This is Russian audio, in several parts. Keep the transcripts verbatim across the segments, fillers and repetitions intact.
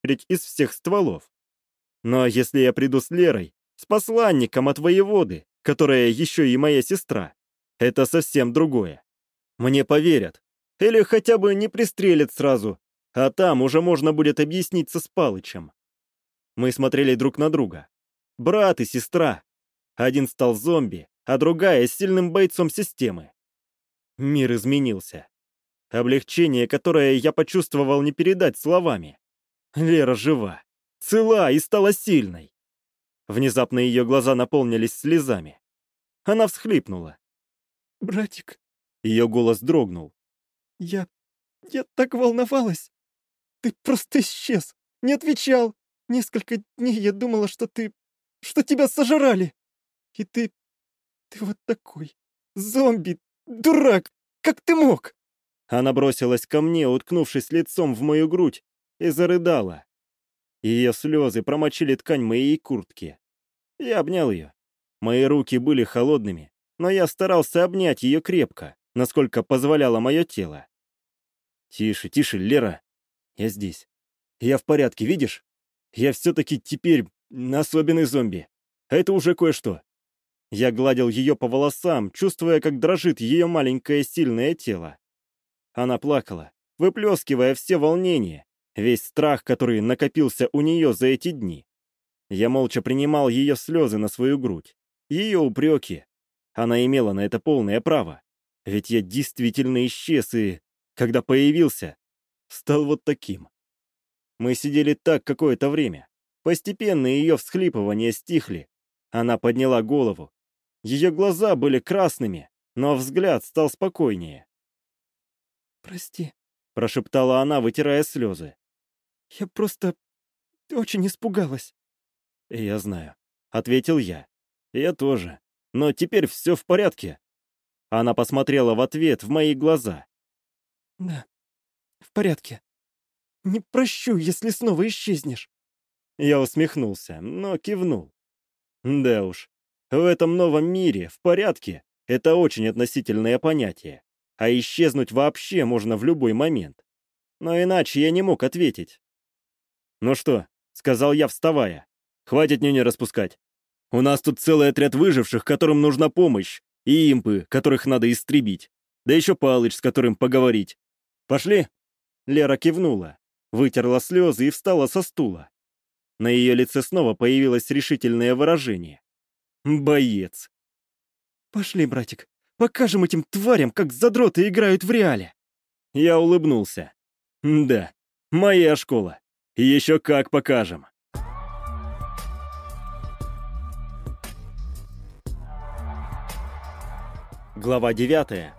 очередь из всех стволов. Но если я приду с Лерой, с посланником от воеводы, которая еще и моя сестра, это совсем другое. Мне поверят. Или хотя бы не пристрелят сразу, а там уже можно будет объясниться с Палычем. Мы смотрели друг на друга. Брат и сестра. Один стал зомби, а другая — с сильным бойцом системы. Мир изменился. Облегчение, которое я почувствовал, не передать словами. Лера жива, цела и стала сильной. Внезапно ее глаза наполнились слезами. Она всхлипнула. «Братик...» Ее голос дрогнул. «Я... я так волновалась. Ты просто исчез, не отвечал. Несколько дней я думала, что ты... что тебя сожрали. И ты... ты вот такой. Зомби, дурак, как ты мог?» Она бросилась ко мне, уткнувшись лицом в мою грудь, и зарыдала. Ее слезы промочили ткань моей куртки. Я обнял ее. Мои руки были холодными, но я старался обнять ее крепко, насколько позволяло мое тело. «Тише, тише, Лера. Я здесь. Я в порядке, видишь? Я все-таки теперь особенный зомби. А это уже кое-что». Я гладил ее по волосам, чувствуя, как дрожит ее маленькое сильное тело. Она плакала, выплескивая все волнения, весь страх, который накопился у нее за эти дни. Я молча принимал ее слезы на свою грудь, ее упреки. Она имела на это полное право. Ведь я действительно исчез и, когда появился, стал вот таким. Мы сидели так какое-то время. Постепенно ее всхлипывания стихли. Она подняла голову. Ее глаза были красными, но взгляд стал спокойнее. «Прости», — прошептала она, вытирая слезы. «Я просто очень испугалась». «Я знаю», — ответил я. «Я тоже. Но теперь все в порядке». Она посмотрела в ответ в мои глаза. «Да, в порядке. Не прощу, если снова исчезнешь». Я усмехнулся, но кивнул. Да уж, в этом новом мире в порядке — это очень относительное понятие. А исчезнуть вообще можно в любой момент. Но иначе я не мог ответить. «Ну что?» — сказал я, вставая. «Хватит нюни распускать. У нас тут целый отряд выживших, которым нужна помощь, и импы, которых надо истребить. Да еще Палыч, с которым поговорить. Пошли?» Лера кивнула, вытерла слезы и встала со стула. На ее лице снова появилось решительное выражение. «Боец!» «Пошли, братик, покажем этим тварям, как задроты играют в реале!» Я улыбнулся. «Да, моя школа. Еще как покажем!» Глава девятая.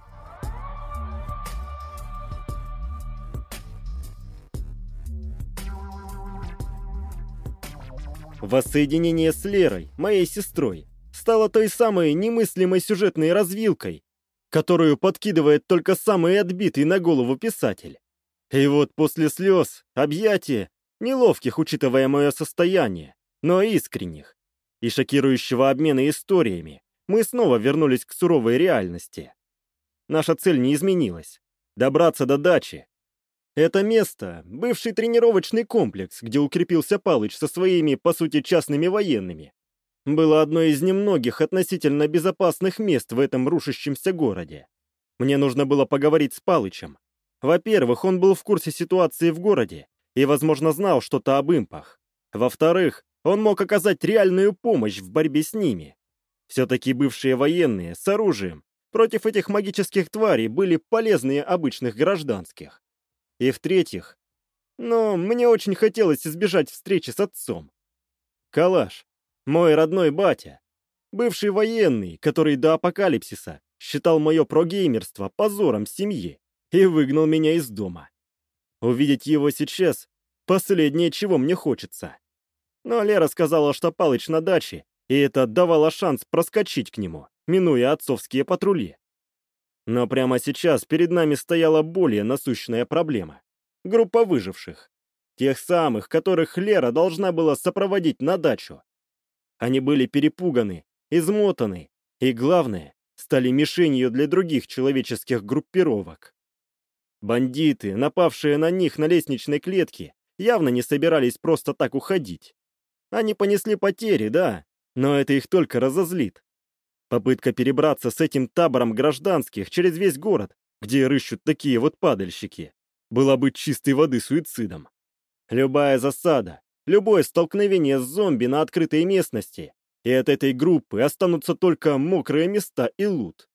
Воссоединение с Лерой, моей сестрой, стало той самой немыслимой сюжетной развилкой, которую подкидывает только самый отбитый на голову писатель. И вот после слез, объятия, неловких, учитывая мое состояние, но искренних, и шокирующего обмена историями, мы снова вернулись к суровой реальности. Наша цель не изменилась — добраться до дачи. Это место — бывший тренировочный комплекс, где укрепился Палыч со своими, по сути, частными военными. Было одно из немногих относительно безопасных мест в этом рушащемся городе. Мне нужно было поговорить с Палычем. Во-первых, он был в курсе ситуации в городе и, возможно, знал что-то об импах. Во-вторых, он мог оказать реальную помощь в борьбе с ними. Все-таки бывшие военные с оружием против этих магических тварей были полезнее обычных гражданских. И в-третьих, ну, мне очень хотелось избежать встречи с отцом. Калаш, мой родной батя, бывший военный, который до апокалипсиса считал мое прогеймерство позором семьи и выгнал меня из дома. Увидеть его сейчас — последнее, чего мне хочется. Но Лера сказала, что Палыч на даче, и это давало шанс проскочить к нему, минуя отцовские патрули. Но прямо сейчас перед нами стояла более насущная проблема. Группа выживших. Тех самых, которых Лера должна была сопроводить на дачу. Они были перепуганы, измотаны и, главное, стали мишенью для других человеческих группировок. Бандиты, напавшие на них на лестничной клетке явно не собирались просто так уходить. Они понесли потери, да, но это их только разозлит. Попытка перебраться с этим табором гражданских через весь город, где рыщут такие вот падальщики, была бы чистой воды суицидом. Любая засада, любое столкновение с зомби на открытой местности, и от этой группы останутся только мокрые места и лут.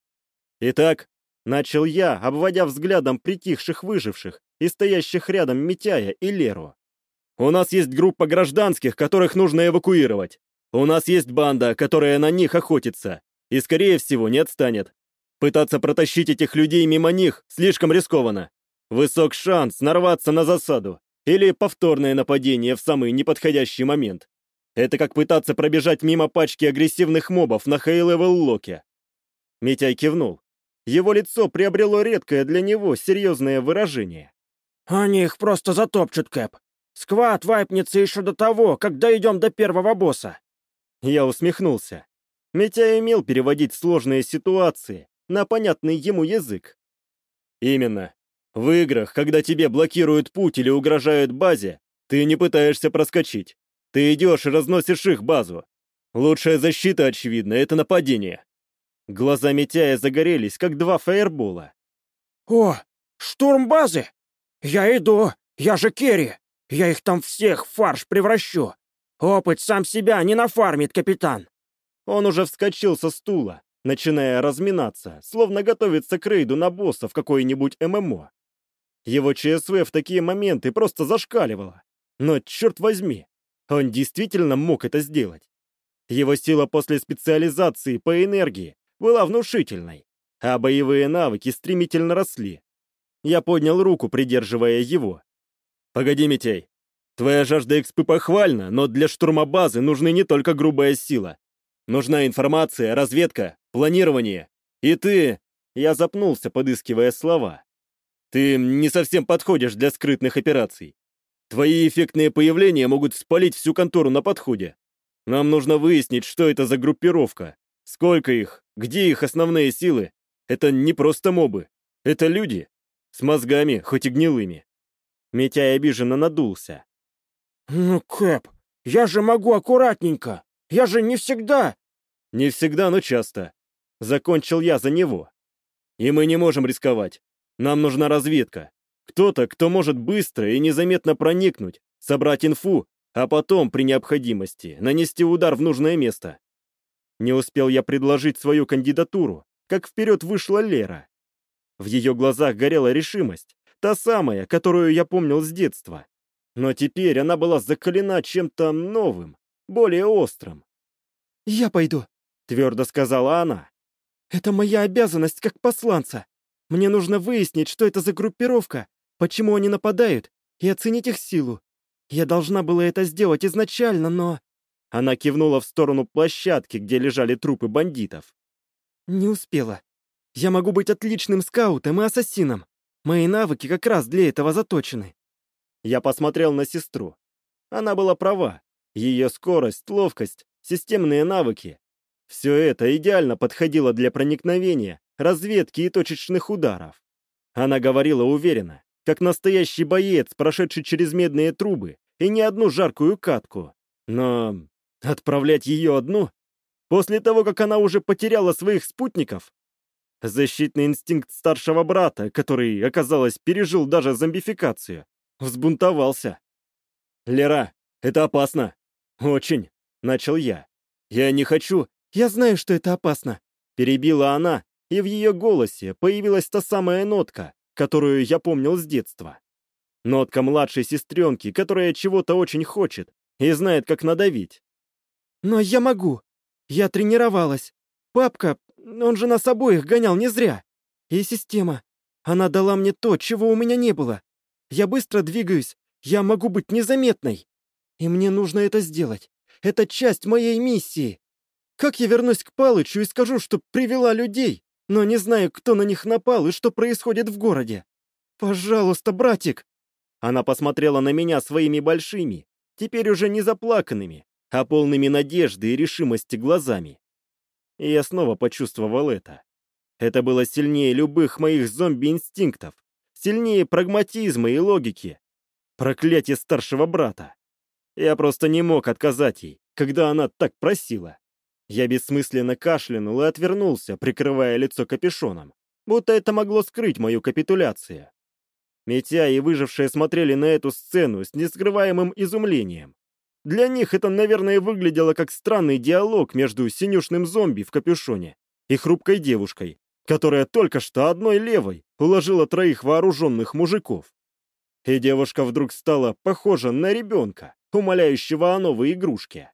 Итак, начал я, обводя взглядом притихших выживших и стоящих рядом Митяя и Леру. У нас есть группа гражданских, которых нужно эвакуировать. У нас есть банда, которая на них охотится, и, скорее всего, не отстанет. Пытаться протащить этих людей мимо них слишком рискованно. Высок шанс нарваться на засаду или повторное нападение в самый неподходящий момент. Это как пытаться пробежать мимо пачки агрессивных мобов на хей-левел-локе. Митяй кивнул. Его лицо приобрело редкое для него серьезное выражение. «Они их просто затопчут, Кэп. Сквад вайпнется еще до того, как дойдем до первого босса». Я усмехнулся. Митяй умел переводить сложные ситуации на понятный ему язык. Именно. В играх, когда тебе блокируют путь или угрожают базе, ты не пытаешься проскочить. Ты идешь и разносишь их базу. Лучшая защита, очевидно, это нападение. Глаза Митяя загорелись, как два фаербола. «О, штурм базы! Я иду! Я же Керри! Я их там всех в фарш превращу! Опыт сам себя не нафармит, капитан!» Он уже вскочил со стула, начиная разминаться, словно готовится к рейду на босса в какой-нибудь ММО. Его ЧСВ в такие моменты просто зашкаливало. Но, черт возьми, он действительно мог это сделать. Его сила после специализации по энергии была внушительной, а боевые навыки стремительно росли. Я поднял руку, придерживая его. «Погоди, Митяй. Твоя жажда экспы похвальна, но для штурма базы нужны не только грубая сила. Нужна информация, разведка, планирование. И ты...» Я запнулся, подыскивая слова. «Ты не совсем подходишь для скрытных операций. Твои эффектные появления могут спалить всю контору на подходе. Нам нужно выяснить, что это за группировка. Сколько их? Где их основные силы? Это не просто мобы. Это люди. С мозгами, хоть и гнилыми». Митяй обиженно надулся. «Ну, Кэп, я же могу аккуратненько. Я же не всегда...» «Не всегда, но часто». Закончил я за него. «И мы не можем рисковать. Нам нужна разведка. Кто-то, кто может быстро и незаметно проникнуть, собрать инфу, а потом, при необходимости, нанести удар в нужное место». Не успел я предложить свою кандидатуру, как вперед вышла Лера. В ее глазах горела решимость, та самая, которую я помнил с детства. Но теперь она была закалена чем-то новым, более острым. «Я пойду», — твердо сказала она. «Это моя обязанность как посланца. Мне нужно выяснить, что это за группировка, почему они нападают, и оценить их силу. Я должна была это сделать изначально, но...» Она кивнула в сторону площадки, где лежали трупы бандитов. «Не успела. Я могу быть отличным скаутом и ассасином. Мои навыки как раз для этого заточены». Я посмотрел на сестру. Она была права. Ее скорость, ловкость, системные навыки. Все это идеально подходило для проникновения, разведки и точечных ударов. Она говорила уверенно, как настоящий боец, прошедший через медные трубы и не одну жаркую катку. Но отправлять ее одну? После того, как она уже потеряла своих спутников? Защитный инстинкт старшего брата, который, оказалось, пережил даже зомбификацию, взбунтовался. «Лера, это опасно. Очень», — начал я. «Я не хочу...» «Я знаю, что это опасно», — перебила она, и в ее голосе появилась та самая нотка, которую я помнил с детства. Нотка младшей сестренки, которая чего-то очень хочет и знает, как надавить. «Но я могу. Я тренировалась. Папка, он же нас обоих гонял не зря. И система. Она дала мне то, чего у меня не было. Я быстро двигаюсь, я могу быть незаметной. И мне нужно это сделать. Это часть моей миссии. Как я вернусь к Палычу и скажу, что привела людей, но не знаю, кто на них напал и что происходит в городе? Пожалуйста, братик!» Она посмотрела на меня своими большими, теперь уже не заплаканными, а полными надежды и решимости глазами. И я снова почувствовал это. Это было сильнее любых моих зомби-инстинктов, сильнее прагматизма и логики. Проклятие старшего брата. Я просто не мог отказать ей, когда она так просила. Я бессмысленно кашлянул и отвернулся, прикрывая лицо капюшоном, будто это могло скрыть мою капитуляцию. Митяй и выжившие смотрели на эту сцену с нескрываемым изумлением. Для них это, наверное, выглядело как странный диалог между синюшным зомби в капюшоне и хрупкой девушкой, которая только что одной левой уложила троих вооруженных мужиков. И девушка вдруг стала похожа на ребенка, умоляющего о новой игрушке.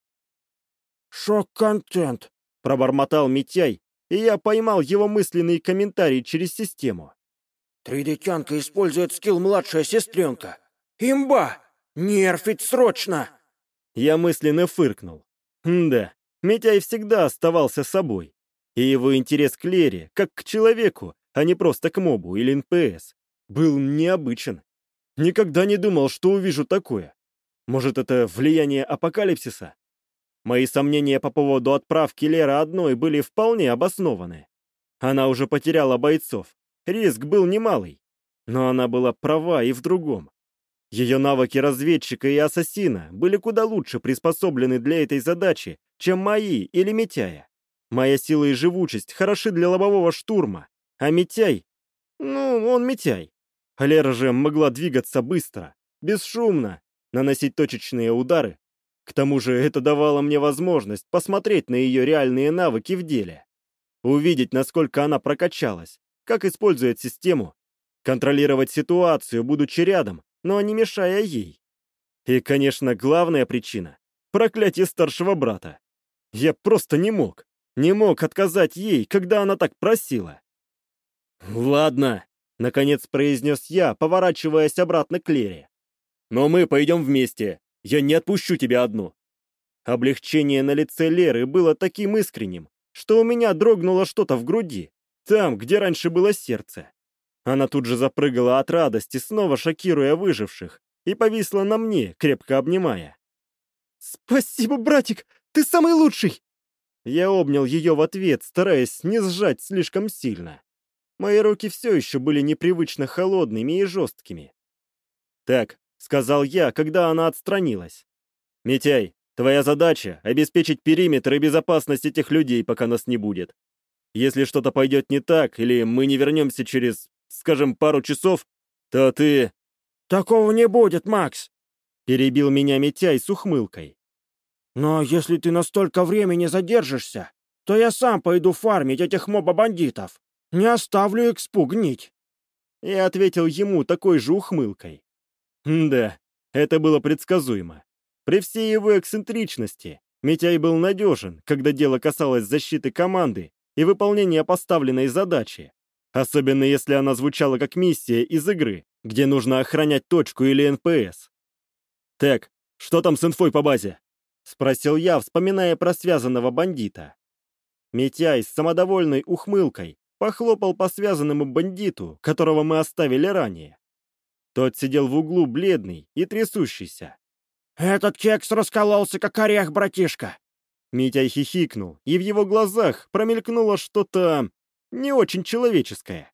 «Шок-контент», — пробормотал Митяй, и я поймал его мысленный комментарий через систему. «Тридетянка использует скилл младшая сестренка. Имба! Нерфить срочно!» Я мысленно фыркнул. Да, Митяй всегда оставался собой. И его интерес к Лере, как к человеку, а не просто к мобу или эн пэ эс, был необычен. Никогда не думал, что увижу такое. Может, это влияние апокалипсиса? Мои сомнения по поводу отправки Леры одной были вполне обоснованы. Она уже потеряла бойцов. Риск был немалый. Но она была права и в другом. Ее навыки разведчика и ассасина были куда лучше приспособлены для этой задачи, чем мои или Митяя. Моя сила и живучесть хороши для лобового штурма, а Митяй... Ну, он Митяй. А Лера же могла двигаться быстро, бесшумно, наносить точечные удары. К тому же это давало мне возможность посмотреть на ее реальные навыки в деле. Увидеть, насколько она прокачалась, как использует систему, контролировать ситуацию, будучи рядом, но не мешая ей. И, конечно, главная причина — проклятие старшего брата. Я просто не мог, не мог отказать ей, когда она так просила. «Ладно», — наконец произнес я, поворачиваясь обратно к Лере. «Но мы пойдем вместе. Я не отпущу тебя одну». Облегчение на лице Леры было таким искренним, что у меня дрогнуло что-то в груди, там, где раньше было сердце. Она тут же запрыгала от радости, снова шокируя выживших, и повисла на мне, крепко обнимая. «Спасибо, братик! Ты самый лучший!» Я обнял ее в ответ, стараясь не сжать слишком сильно. Мои руки все еще были непривычно холодными и жесткими. «Так», — сказал я, когда она отстранилась. «Митяй, твоя задача — обеспечить периметр и безопасность этих людей, пока нас не будет. Если что-то пойдет не так, или мы не вернемся через, скажем, пару часов, то ты...» «Такого не будет, Макс!» — перебил меня Митяй с ухмылкой. «Но если ты на столько времени задержишься, то я сам пойду фармить этих моба-бандитов. Не оставлю экспу гнить». Я ответил ему такой же ухмылкой. Да, это было предсказуемо. При всей его эксцентричности Митяй был надежен, когда дело касалось защиты команды и выполнения поставленной задачи, особенно если она звучала как миссия из игры, где нужно охранять точку или эн пэ эс. «Так, что там с инфой по базе?» — спросил я, вспоминая про связанного бандита. Митяй с самодовольной ухмылкой похлопал по связанному бандиту, которого мы оставили ранее. Тот сидел в углу бледный и трясущийся. «Этот кекс раскололся, как орех, братишка!» Митяй хихикнул, и в его глазах промелькнуло что-то не очень человеческое.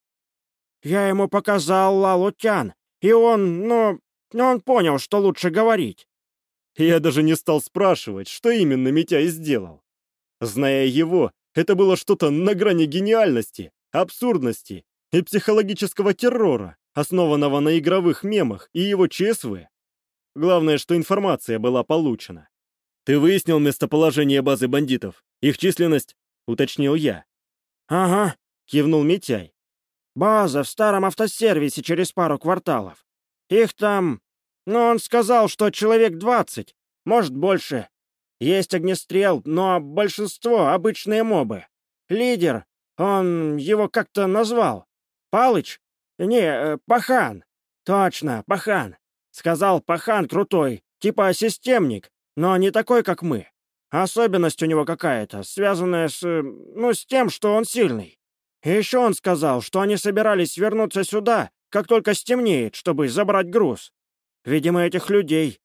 «Я ему показал Лалутян, и он, ну, он понял, что лучше говорить». Я даже не стал спрашивать, что именно Митяй сделал. Зная его, это было что-то на грани гениальности, абсурдности и психологического террора, основанного на игровых мемах и его че эс вэ. Главное, что информация была получена. «Ты выяснил местоположение базы бандитов? Их численность?» — уточнил я. «Ага», — кивнул Митяй. «База в старом автосервисе через пару кварталов. Их там... Ну, он сказал, что человек двадцать, может, больше. Есть огнестрел, но большинство — обычные мобы. Лидер, он его как-то назвал. Палыч? Не, э, Пахан. Точно, Пахан. Сказал, Пахан крутой, типа системник, но не такой, как мы. Особенность у него какая-то, связанная с... ну, с тем, что он сильный. И еще он сказал, что они собирались вернуться сюда, как только стемнеет, чтобы забрать груз. Видимо, этих людей.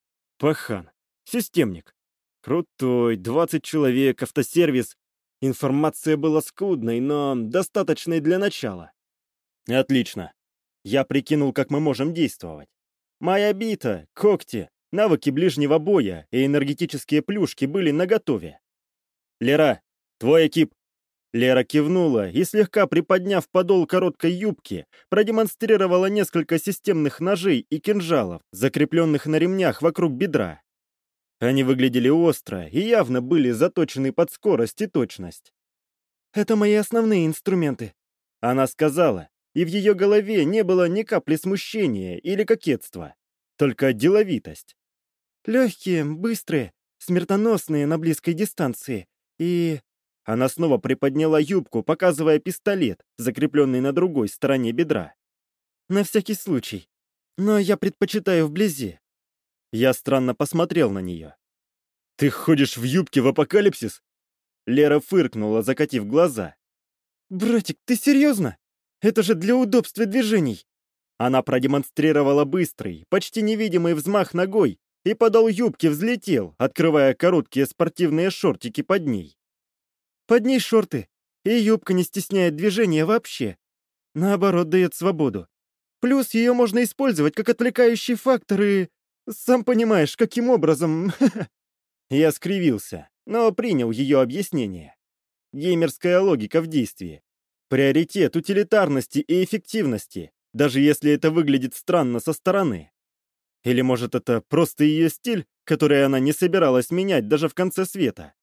Пахан. Системник. Крутой, двадцать человек, автосервис. Информация была скудной, но достаточной для начала. Отлично. Я прикинул, как мы можем действовать. Моя бита, когти, навыки ближнего боя и энергетические плюшки были наготове. «Лера, твой экип!» Лера кивнула и, слегка приподняв подол короткой юбки, продемонстрировала несколько системных ножей и кинжалов, закрепленных на ремнях вокруг бедра. Они выглядели остро и явно были заточены под скорость и точность. «Это мои основные инструменты», — она сказала, и в ее голове не было ни капли смущения или кокетства, только деловитость. «Легкие, быстрые, смертоносные на близкой дистанции и...» Она снова приподняла юбку, показывая пистолет, закрепленный на другой стороне бедра. «На всякий случай. Но я предпочитаю вблизи». Я странно посмотрел на нее. «Ты ходишь в юбке в апокалипсис?» Лера фыркнула, закатив глаза. «Братик, ты серьезно? Это же для удобства движений!» Она продемонстрировала быстрый, почти невидимый взмах ногой, и подол юбки взлетел, открывая короткие спортивные шортики под ней. Под ней шорты, и юбка не стесняет движения вообще. Наоборот, дает свободу. Плюс ее можно использовать как отвлекающий фактор и... Сам понимаешь, каким образом... Я скривился, но принял ее объяснение. Геймерская логика в действии. Приоритет утилитарности и эффективности, даже если это выглядит странно со стороны. Или, может, это просто ее стиль, который она не собиралась менять даже в конце света?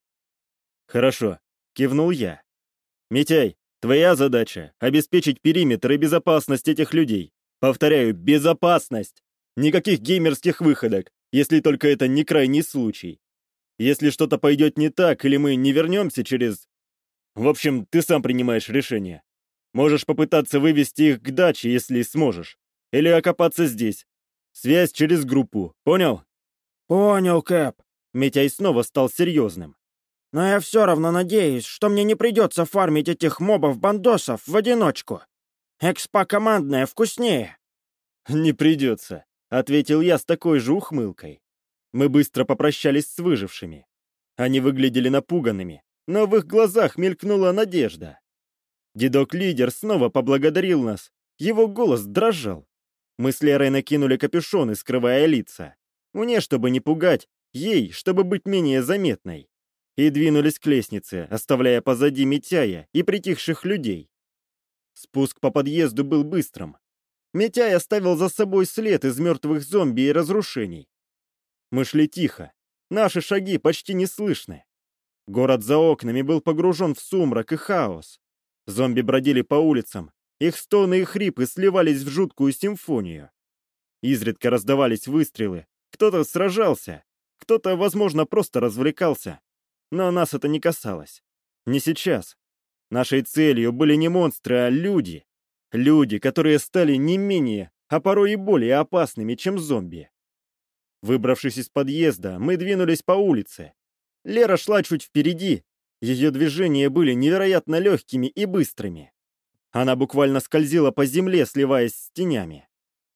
Хорошо. Кивнул я. «Митяй, твоя задача — обеспечить периметр и безопасность этих людей. Повторяю, безопасность! Никаких геймерских выходок, если только это не крайний случай. Если что-то пойдет не так, или мы не вернемся через... В общем, ты сам принимаешь решение. Можешь попытаться вывести их к даче, если сможешь. Или окопаться здесь. Связь через группу, понял?» «Понял, Кэп». Митяй снова стал серьезным. «Но я все равно надеюсь, что мне не придется фармить этих мобов-бандосов в одиночку. Экспа командная вкуснее». «Не придется», — ответил я с такой же ухмылкой. Мы быстро попрощались с выжившими. Они выглядели напуганными, но в их глазах мелькнула надежда. Дедок-лидер снова поблагодарил нас. Его голос дрожал. Мы с Лерой накинули капюшоны, скрывая лица. Мне, чтобы не пугать, ей, чтобы быть менее заметной. И двинулись к лестнице, оставляя позади Митяя и притихших людей. Спуск по подъезду был быстрым. Митяй оставил за собой след из мертвых зомби и разрушений. Мы шли тихо. Наши шаги почти не слышны. Город за окнами был погружен в сумрак и хаос. Зомби бродили по улицам. Их стоны и хрипы сливались в жуткую симфонию. Изредка раздавались выстрелы. Кто-то сражался. Кто-то, возможно, просто развлекался. Но нас это не касалось. Не сейчас. Нашей целью были не монстры, а люди. Люди, которые стали не менее, а порой и более опасными, чем зомби. Выбравшись из подъезда, мы двинулись по улице. Лера шла чуть впереди. Ее движения были невероятно легкими и быстрыми. Она буквально скользила по земле, сливаясь с тенями.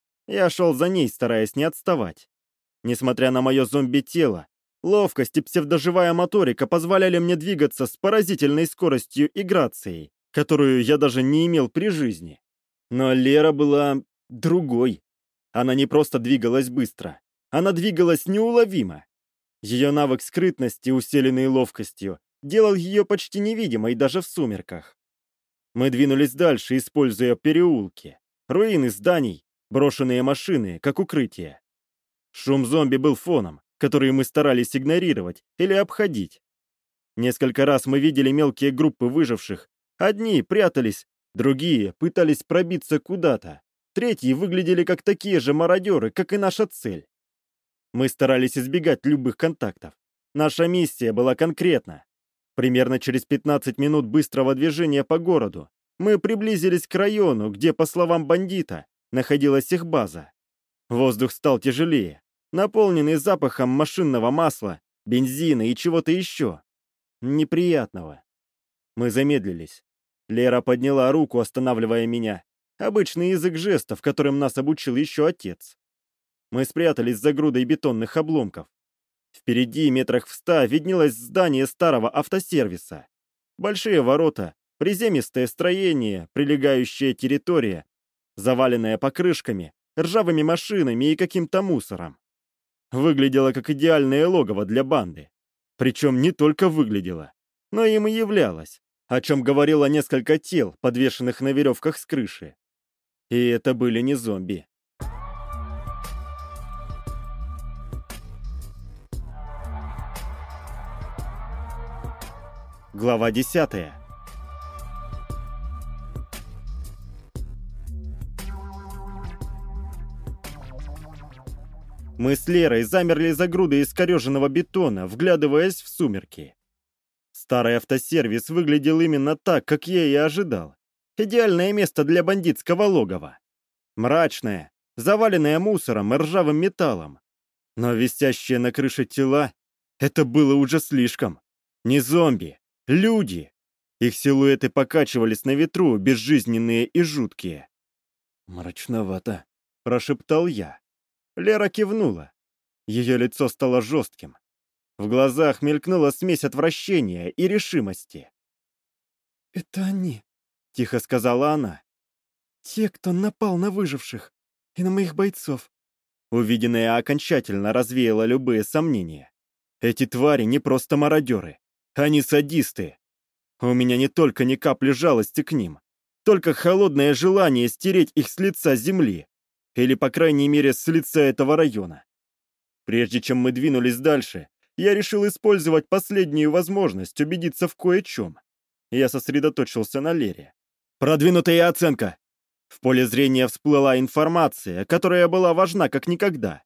Я шел за ней, стараясь не отставать. Несмотря на мое зомби-тело, ловкость и псевдоживая моторика позволяли мне двигаться с поразительной скоростью и грацией, которую я даже не имел при жизни. Но Лера была другой. Она не просто двигалась быстро. Она двигалась неуловимо. Ее навык скрытности, усиленный ловкостью, делал ее почти невидимой даже в сумерках. Мы двинулись дальше, используя переулки, руины зданий, брошенные машины, как укрытие. Шум зомби был фоном, который мы старались игнорировать или обходить. Несколько раз мы видели мелкие группы выживших. Одни прятались, другие пытались пробиться куда-то. Третьи выглядели как такие же мародеры, как и наша цель. Мы старались избегать любых контактов. Наша миссия была конкретна. Примерно через пятнадцать минут быстрого движения по городу мы приблизились к району, где, по словам бандита, находилась их база. Воздух стал тяжелее, наполненный запахом машинного масла, бензина и чего-то еще. Неприятного. Мы замедлились. Лера подняла руку, останавливая меня. Обычный язык жестов, которым нас обучил еще отец. Мы спрятались за грудой бетонных обломков. Впереди, метрах в ста, виднелось здание старого автосервиса. Большие ворота, приземистое строение, прилегающая территория, заваленная покрышками, ржавыми машинами и каким-то мусором. Выглядело как идеальное логово для банды. Причем не только выглядело, но им и являлось, о чем говорило несколько тел, подвешенных на веревках с крыши. И это были не зомби. Глава десятая. Мы с Лерой замерли за грудой искореженного бетона, вглядываясь в сумерки. Старый автосервис выглядел именно так, как я и ожидал. Идеальное место для бандитского логова. Мрачное, заваленное мусором и ржавым металлом. Но висящие на крыше тела — это было уже слишком. Не зомби, люди. Их силуэты покачивались на ветру, безжизненные и жуткие. «Мрачновато», — прошептал я. Лера кивнула. Ее лицо стало жестким. В глазах мелькнула смесь отвращения и решимости. «Это они», — тихо сказала она. «Те, кто напал на выживших и на моих бойцов». Увиденное окончательно развеяло любые сомнения. Эти твари не просто мародеры. Они садисты. У меня не только ни капли жалости к ним, только холодное желание стереть их с лица земли. Или, по крайней мере, с лица этого района. Прежде чем мы двинулись дальше, я решил использовать последнюю возможность убедиться в кое-чем. Я сосредоточился на Лере. Продвинутая оценка. В поле зрения всплыла информация, которая была важна как никогда.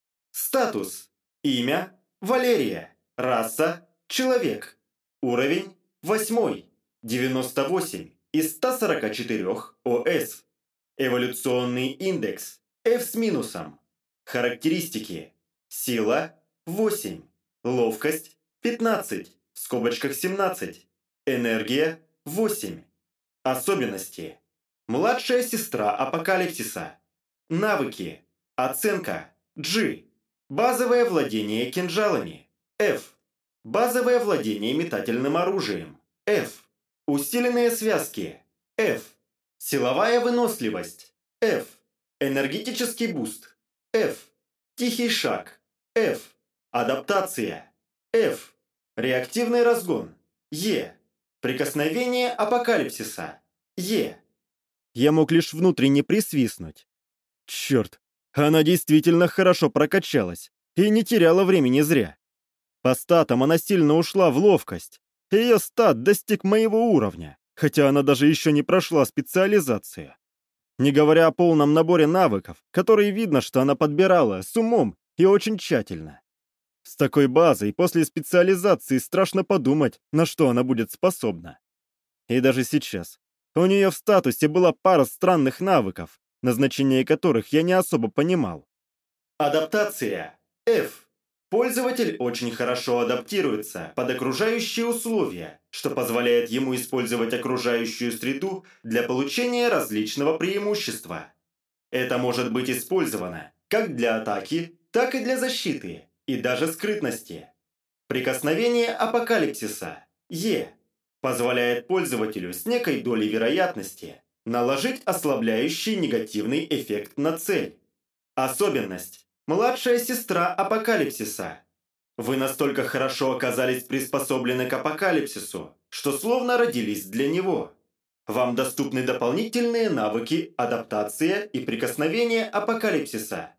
Статус. Имя. Валерия. Раса. Человек. Уровень. Восьмой. девяносто восемь из ста сорока четырёх ОС. Эволюционный индекс F с минусом. Характеристики. Сила восемь. Ловкость пятнадцать, в скобочках семнадцать. Энергия восемь. Особенности. Младшая сестра Апокалипсиса. Навыки. Оценка G. Базовое владение кинжалами F. Базовое владение метательным оружием F. Усиленные связки F. Силовая выносливость F. Энергетический буст F. Тихий шаг F. Адаптация F. Реактивный разгон E. Прикосновение апокалипсиса E. Я мог лишь внутренне присвистнуть. Черт, она действительно хорошо прокачалась и не теряла времени зря. По статам она сильно ушла в ловкость. Ее стат достиг моего уровня, хотя она даже еще не прошла специализацию. Не говоря о полном наборе навыков, которые видно, что она подбирала с умом и очень тщательно. С такой базой после специализации страшно подумать, на что она будет способна. И даже сейчас у нее в статусе была пара странных навыков, назначение которых я не особо понимал. Адаптация F. Пользователь очень хорошо адаптируется под окружающие условия, что позволяет ему использовать окружающую среду для получения различного преимущества. Это может быть использовано как для атаки, так и для защиты, и даже скрытности. Прикосновение апокалипсиса E позволяет пользователю с некой долей вероятности наложить ослабляющий негативный эффект на цель. Особенность. Младшая сестра апокалипсиса. Вы настолько хорошо оказались приспособлены к апокалипсису, что словно родились для него. Вам доступны дополнительные навыки адаптация и прикосновение апокалипсиса.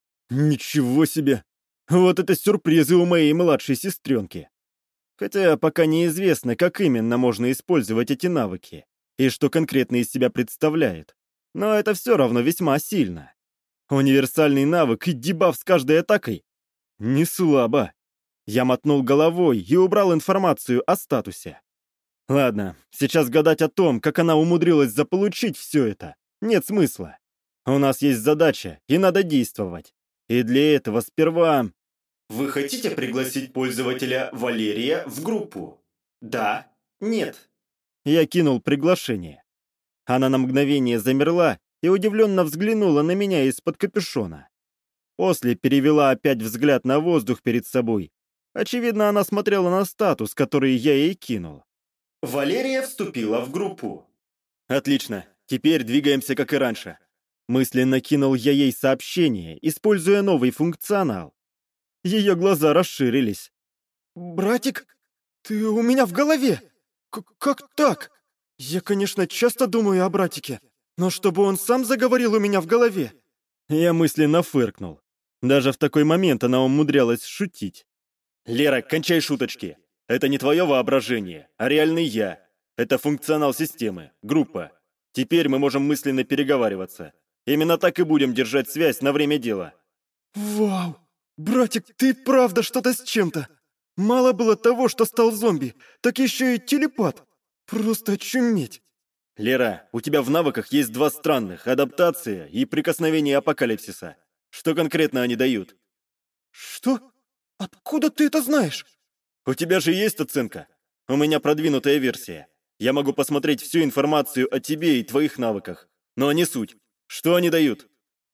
Ничего себе! Вот это сюрпризы у моей младшей сестренки. Хотя пока неизвестно, как именно можно использовать эти навыки и что конкретно из себя представляет. Но это все равно весьма сильно. Универсальный навык и дебаф с каждой атакой? Не слабо. Я мотнул головой и убрал информацию о статусе. Ладно, сейчас гадать о том, как она умудрилась заполучить все это, нет смысла. У нас есть задача, и надо действовать. И для этого сперва... Вы хотите пригласить пользователя Валерия в группу? Да? Нет? Я кинул приглашение. Она на мгновение замерла и удивленно взглянула на меня из-под капюшона. После перевела опять взгляд на воздух перед собой. Очевидно, она смотрела на статус, который я ей кинул. Валерия вступила в группу. Отлично, теперь двигаемся как и раньше. Мысленно кинул я ей сообщение, используя новый функционал. Ее глаза расширились. «Братик, ты у меня в голове! К как так? Я, конечно, часто думаю о братике, но чтобы он сам заговорил у меня в голове!» Я мысленно фыркнул. Даже в такой момент она умудрялась шутить. «Лера, кончай шуточки. Это не твое воображение, а реальный я. Это функционал системы, группа. Теперь мы можем мысленно переговариваться. Именно так и будем держать связь на время дела». «Вау! Братик, ты правда что-то с чем-то! Мало было того, что стал зомби, так еще и телепат! Просто очуметь!» «Лера, у тебя в навыках есть два странных — адаптация и прикосновение апокалипсиса. Что конкретно они дают?» «Что? Откуда ты это знаешь?» «У тебя же есть оценка? У меня продвинутая версия. Я могу посмотреть всю информацию о тебе и твоих навыках. Но не суть. Что они дают?»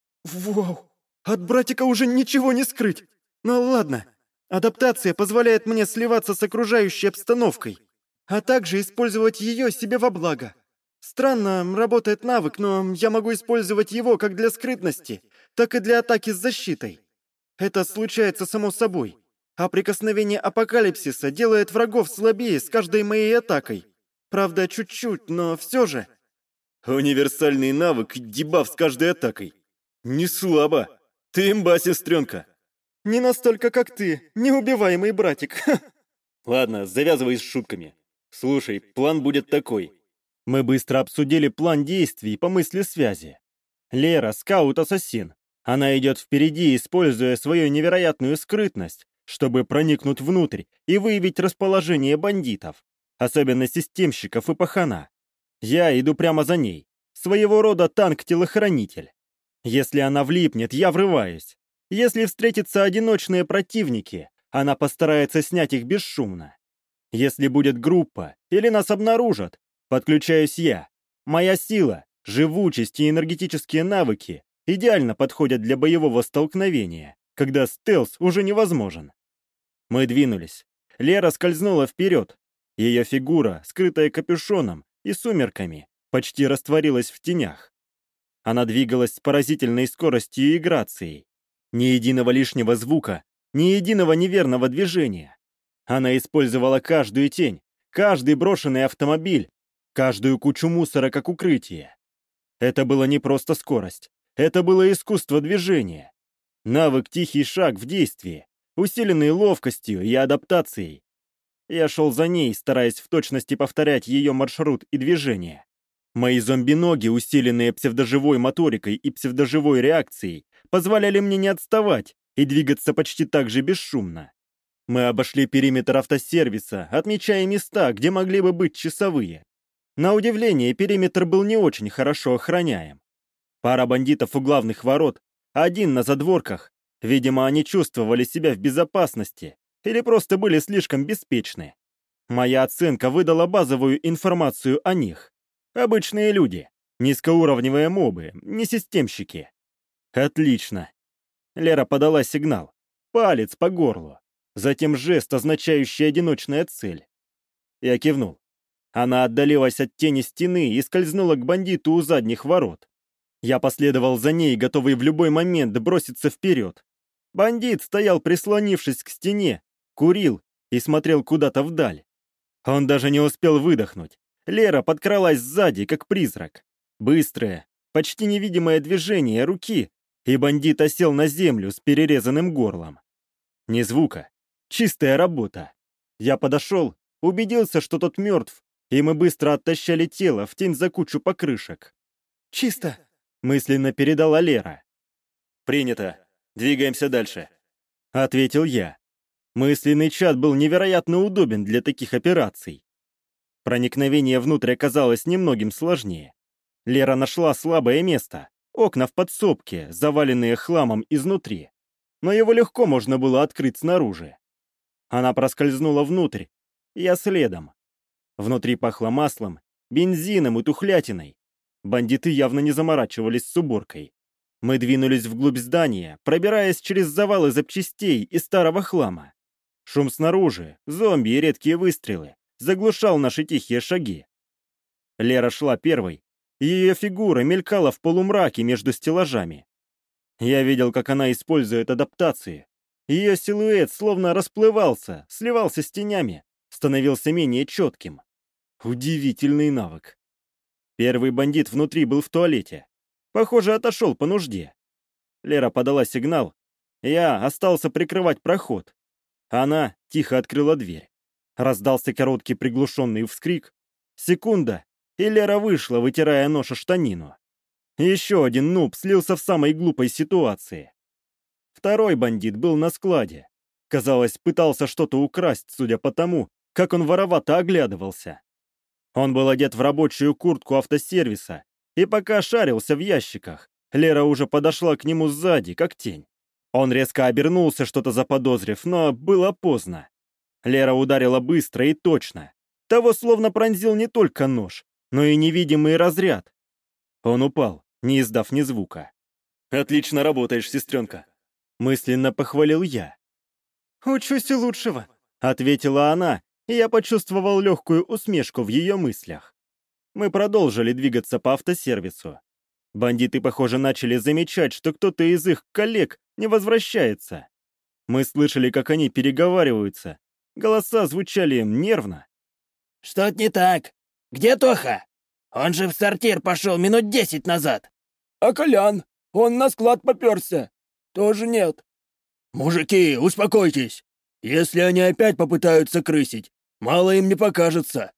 «Вау! От братика уже ничего не скрыть! Ну ладно, адаптация позволяет мне сливаться с окружающей обстановкой, а также использовать ее себе во благо. Странно работает навык, но я могу использовать его как для скрытности, так и для атаки с защитой. Это случается само собой. А прикосновение апокалипсиса делает врагов слабее с каждой моей атакой. Правда, чуть-чуть, но все же. Универсальный навык и дебаф с каждой атакой. Не слабо. Ты имба, сестренка. Не настолько, как ты, неубиваемый братик. Ладно, завязывай с шутками. Слушай, план будет такой. Мы быстро обсудили план действий по мысли связи. Лера — скаут-ассасин. Она идет впереди, используя свою невероятную скрытность, чтобы проникнуть внутрь и выявить расположение бандитов, особенно системщиков и пахана. Я иду прямо за ней. Своего рода танк-телохранитель. Если она влипнет, я врываюсь. Если встретятся одиночные противники, она постарается снять их бесшумно. Если будет группа или нас обнаружат, подключаюсь я. Моя сила, живучесть и энергетические навыки идеально подходят для боевого столкновения, когда стелс уже невозможен. Мы двинулись. Лера скользнула вперед. Ее фигура, скрытая капюшоном и сумерками, почти растворилась в тенях. Она двигалась с поразительной скоростью и грацией. Ни единого лишнего звука, ни единого неверного движения. Она использовала каждую тень, каждый брошенный автомобиль, каждую кучу мусора как укрытие. Это было не просто скорость, это было искусство движения. Навык «Тихий шаг» в действии, усиленный ловкостью и адаптацией. Я шел за ней, стараясь в точности повторять ее маршрут и движение. Мои зомби-ноги, усиленные псевдоживой моторикой и псевдоживой реакцией, позволяли мне не отставать и двигаться почти так же бесшумно. Мы обошли периметр автосервиса, отмечая места, где могли бы быть часовые. На удивление, периметр был не очень хорошо охраняем. Пара бандитов у главных ворот, один на задворках. Видимо, они чувствовали себя в безопасности или просто были слишком беспечны. Моя оценка выдала базовую информацию о них. Обычные люди, низкоуровневые мобы, не системщики. Отлично. Лера подала сигнал. Палец по горлу. Затем жест, означающий одиночная цель. Я кивнул. Она отдалилась от тени стены и скользнула к бандиту у задних ворот. Я последовал за ней, готовый в любой момент броситься вперед. Бандит стоял, прислонившись к стене, курил и смотрел куда-то вдаль. Он даже не успел выдохнуть. Лера подкралась сзади, как призрак. Быстрое, почти невидимое движение руки, и бандит осел на землю с перерезанным горлом. Ни звука. Чистая работа. Я подошел, убедился, что тот мертв, и мы быстро оттащали тело в тень за кучу покрышек. «Чисто», — мысленно передала Лера. «Принято. Двигаемся дальше», — ответил я. Мысленный чат был невероятно удобен для таких операций. Проникновение внутрь оказалось немногим сложнее. Лера нашла слабое место — окна в подсобке, заваленные хламом изнутри. Но его легко можно было открыть снаружи. Она проскользнула внутрь, я следом. Внутри пахло маслом, бензином и тухлятиной. Бандиты явно не заморачивались с уборкой. Мы двинулись вглубь здания, пробираясь через завалы запчастей и старого хлама. Шум снаружи, зомби и редкие выстрелы заглушал наши тихие шаги. Лера шла первой. Ее фигура мелькала в полумраке между стеллажами. Я видел, как она использует адаптации. Ее силуэт словно расплывался, сливался с тенями, становился менее четким. Удивительный навык. Первый бандит внутри был в туалете. Похоже, отошел по нужде. Лера подала сигнал. Я остался прикрывать проход. Она тихо открыла дверь. Раздался короткий приглушенный вскрик. Секунда, и Лера вышла, вытирая нож о штанину. Еще один нуб слился в самой глупой ситуации. Второй бандит был на складе. Казалось, пытался что-то украсть, судя по тому, как он воровато оглядывался. Он был одет в рабочую куртку автосервиса, и пока шарился в ящиках, Лера уже подошла к нему сзади, как тень. Он резко обернулся, что-то заподозрив, но было поздно. Лера ударила быстро и точно. Того словно пронзил не только нож, но и невидимый разряд. Он упал, не издав ни звука. «Отлично работаешь, сестренка», — мысленно похвалил я. «Учусь у лучшего», — ответила она, и я почувствовал легкую усмешку в ее мыслях. Мы продолжили двигаться по автосервису. Бандиты, похоже, начали замечать, что кто-то из их коллег не возвращается. Мы слышали, как они переговариваются. Голоса звучали нервно. «Что-то не так. Где Тоха? Он же в сортир пошел минут десять назад». «А Колян? Он на склад попёрся. Тоже нет». «Мужики, успокойтесь. Если они опять попытаются крысить, мало им не покажется».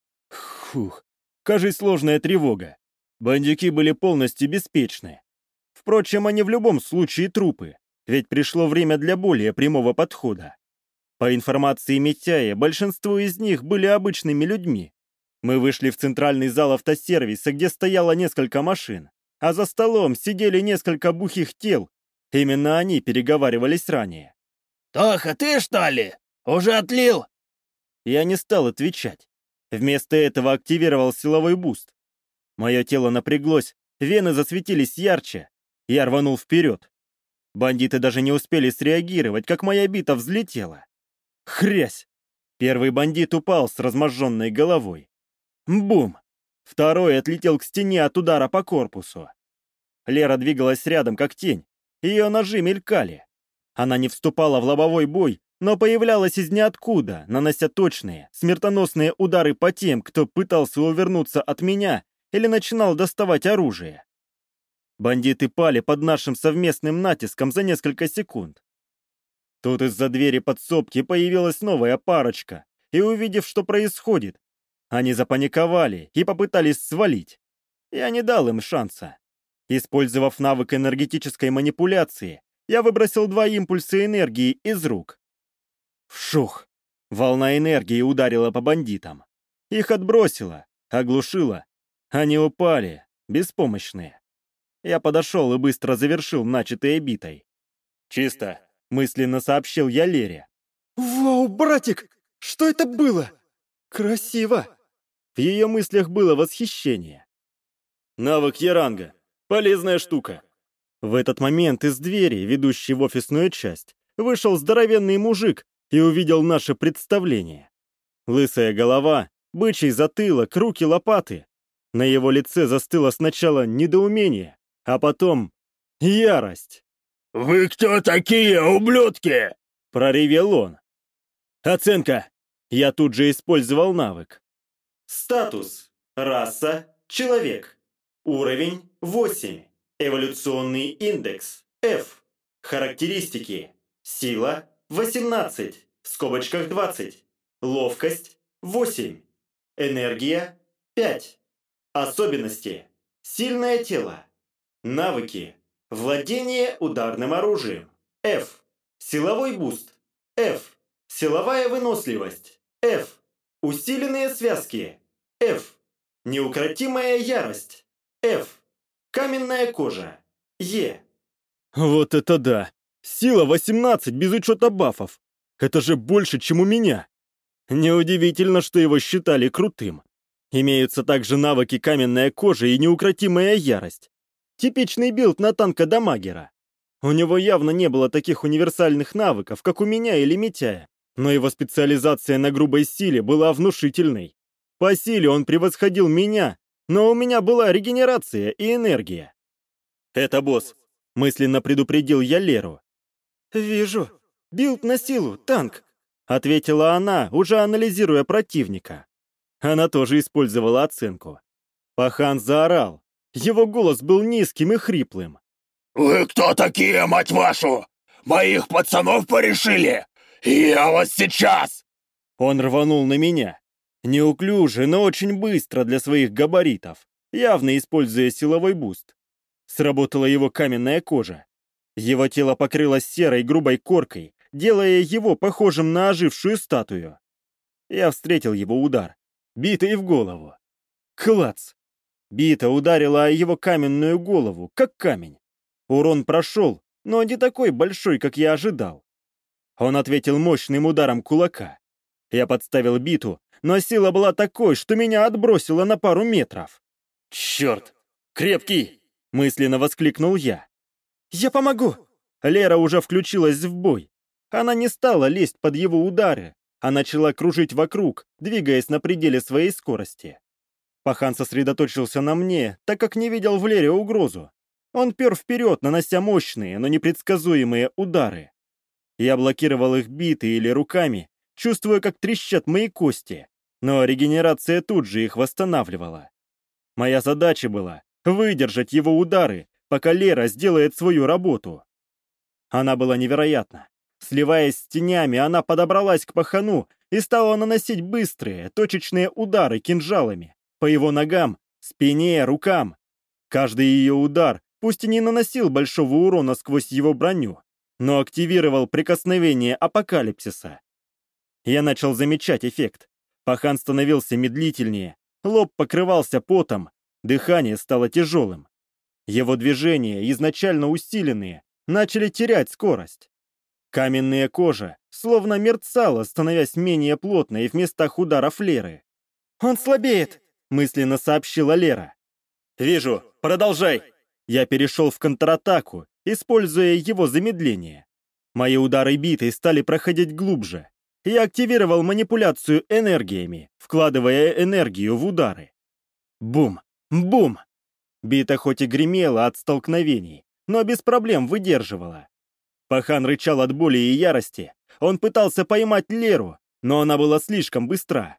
Фух, кажется, сложная тревога. Бандюки были полностью беспечны. Впрочем, они в любом случае трупы, ведь пришло время для более прямого подхода. По информации Митяя, большинство из них были обычными людьми. Мы вышли в центральный зал автосервиса, где стояло несколько машин, а за столом сидели несколько бухих тел. Именно они переговаривались ранее. «Тоха, ты что ли? Уже отлил?» Я не стал отвечать. Вместо этого активировал силовой буст. Мое тело напряглось, вены засветились ярче. Я рванул вперед. Бандиты даже не успели среагировать, как моя бита взлетела. Хрясь! Первый бандит упал с разможженной головой. Бум! Второй отлетел к стене от удара по корпусу. Лера двигалась рядом, как тень. Ее ножи мелькали. Она не вступала в лобовой бой, но появлялась из ниоткуда, нанося точные, смертоносные удары по тем, кто пытался увернуться от меня или начинал доставать оружие. Бандиты пали под нашим совместным натиском за несколько секунд. Тут из-за двери подсобки появилась новая парочка, и, увидев, что происходит, они запаниковали и попытались свалить. Я не дал им шанса. Использовав навык энергетической манипуляции, я выбросил два импульса энергии из рук. Вшух! Волна энергии ударила по бандитам. Их отбросило, оглушило. Они упали, беспомощные. Я подошел и быстро завершил начатое битой. «Чисто», — мысленно сообщил я Лере. «Вау, братик! Что это было? Красиво!» В ее мыслях было восхищение. «Навык Яранга. Полезная штука». В этот момент из двери, ведущей в офисную часть, вышел здоровенный мужик и увидел наше представление. Лысая голова, бычий затылок, руки лопаты. На его лице застыло сначала недоумение, а потом ярость. «Вы кто такие, ублюдки?» — проревел он. Оценка. Я тут же использовал навык. Статус. Раса. Человек. Уровень восемь. Эволюционный индекс F. Характеристики. Сила восемнадцать, в скобочках двадцать. Ловкость восемь. Энергия пять. Особенности. Сильное тело. Навыки. Владение ударным оружием. F. Силовой буст. F. Силовая выносливость. F. Усиленные связки. F. Неукротимая ярость. F. Каменная кожа. Е. Вот это да! Сила восемнадцать без учета бафов. Это же больше, чем у меня. Неудивительно, что его считали крутым. Имеются также навыки каменная кожа и неукротимая ярость. Типичный билд на танка-дамагера. У него явно не было таких универсальных навыков, как у меня или Митяя, но его специализация на грубой силе была внушительной. По силе он превосходил меня, но у меня была регенерация и энергия. «Это босс», — мысленно предупредил я Леру. «Вижу. Билд на силу, танк», — ответила она, уже анализируя противника. Она тоже использовала оценку. Пахан заорал. Его голос был низким и хриплым. «Вы кто такие, мать вашу? Моих пацанов порешили? Я вас сейчас!» Он рванул на меня. Неуклюже, но очень быстро для своих габаритов, явно используя силовой буст. Сработала его каменная кожа. Его тело покрылось серой грубой коркой, делая его похожим на ожившую статую. Я встретил его удар, битой в голову. Клац! Бита ударила о его каменную голову, как камень. Урон прошел, но не такой большой, как я ожидал. Он ответил мощным ударом кулака. Я подставил биту, но сила была такой, что меня отбросило на пару метров. «Черт! Крепкий!» — мысленно воскликнул я. «Я помогу!» Лера уже включилась в бой. Она не стала лезть под его удары, а начала кружить вокруг, двигаясь на пределе своей скорости. Пахан сосредоточился на мне, так как не видел в Лере угрозу. Он пер вперед, нанося мощные, но непредсказуемые удары. Я блокировал их битой или руками, чувствуя, как трещат мои кости, но регенерация тут же их восстанавливала. Моя задача была выдержать его удары, пока Лера сделает свою работу. Она была невероятна. Сливаясь с тенями, она подобралась к пахану и стала наносить быстрые, точечные удары кинжалами по его ногам, спине, рукам. Каждый ее удар, пусть и не наносил большого урона сквозь его броню, но активировал прикосновение апокалипсиса. Я начал замечать эффект. Пахан становился медлительнее, лоб покрывался потом, дыхание стало тяжелым. Его движения, изначально усиленные, начали терять скорость. Каменная кожа словно мерцала, становясь менее плотной в местах ударов Леры. «Он слабеет!» — мысленно сообщила Лера. «Вижу, продолжай!» Я перешел в контратаку, используя его замедление. Мои удары битой стали проходить глубже. Я активировал манипуляцию энергиями, вкладывая энергию в удары. Бум! Бум! Бита хоть и гремела от столкновений, но без проблем выдерживала. Пахан рычал от боли и ярости. Он пытался поймать Леру, но она была слишком быстра.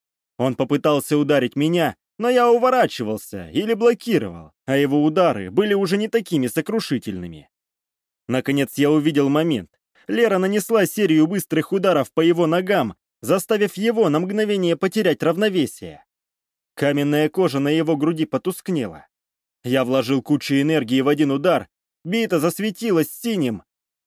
Он попытался ударить меня, но я уворачивался или блокировал, а его удары были уже не такими сокрушительными. Наконец я увидел момент. Лера нанесла серию быстрых ударов по его ногам, заставив его на мгновение потерять равновесие. Каменная кожа на его груди потускнела. Я вложил кучу энергии в один удар, бита засветилась синим.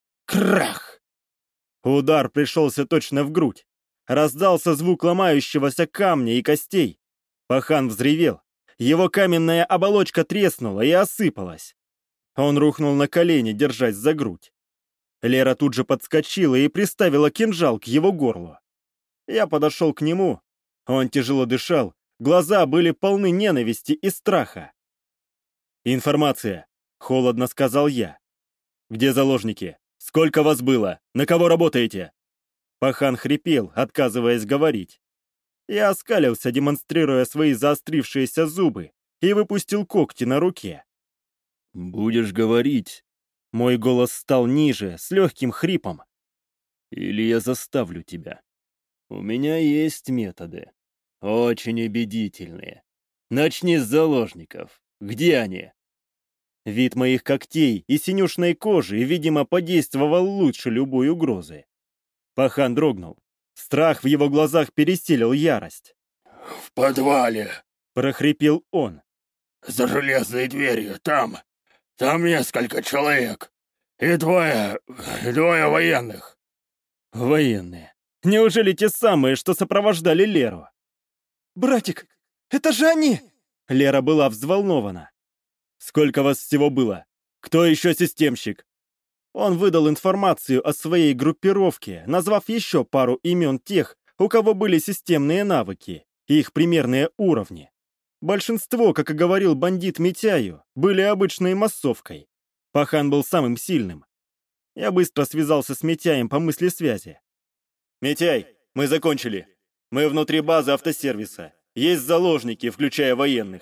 Крах! Удар пришелся точно в грудь. Раздался звук ломающегося камня и костей. Пахан взревел. Его каменная оболочка треснула и осыпалась. Он рухнул на колени, держась за грудь. Лера тут же подскочила и приставила кинжал к его горлу. Я подошел к нему. Он тяжело дышал, глаза были полны ненависти и страха. «Информация», — холодно сказал я. «Где заложники? Сколько вас было? На кого работаете?» Пахан хрипел, отказываясь говорить. Я оскалился, демонстрируя свои заострившиеся зубы, и выпустил когти на руке. «Будешь говорить?» Мой голос стал ниже, с легким хрипом. «Или я заставлю тебя. У меня есть методы. Очень убедительные. Начни с заложников. Где они?» Вид моих когтей и синюшной кожи, видимо, подействовал лучше любой угрозы. Пахан дрогнул. Страх в его глазах пересилил ярость. «В подвале!» — прохрипел он. «За железной дверью, там! Там несколько человек! И двое... двое военных!» «Военные? Неужели те самые, что сопровождали Леру?» «Братик, это же они!» Лера была взволнована. «Сколько вас всего было? Кто еще системщик?» Он выдал информацию о своей группировке, назвав еще пару имен тех, у кого были системные навыки и их примерные уровни. Большинство, как и говорил бандит Митяю, были обычной массовкой. Пахан был самым сильным. Я быстро связался с Митяем по мысли связи. «Митяй, мы закончили. Мы внутри базы автосервиса. Есть заложники, включая военных.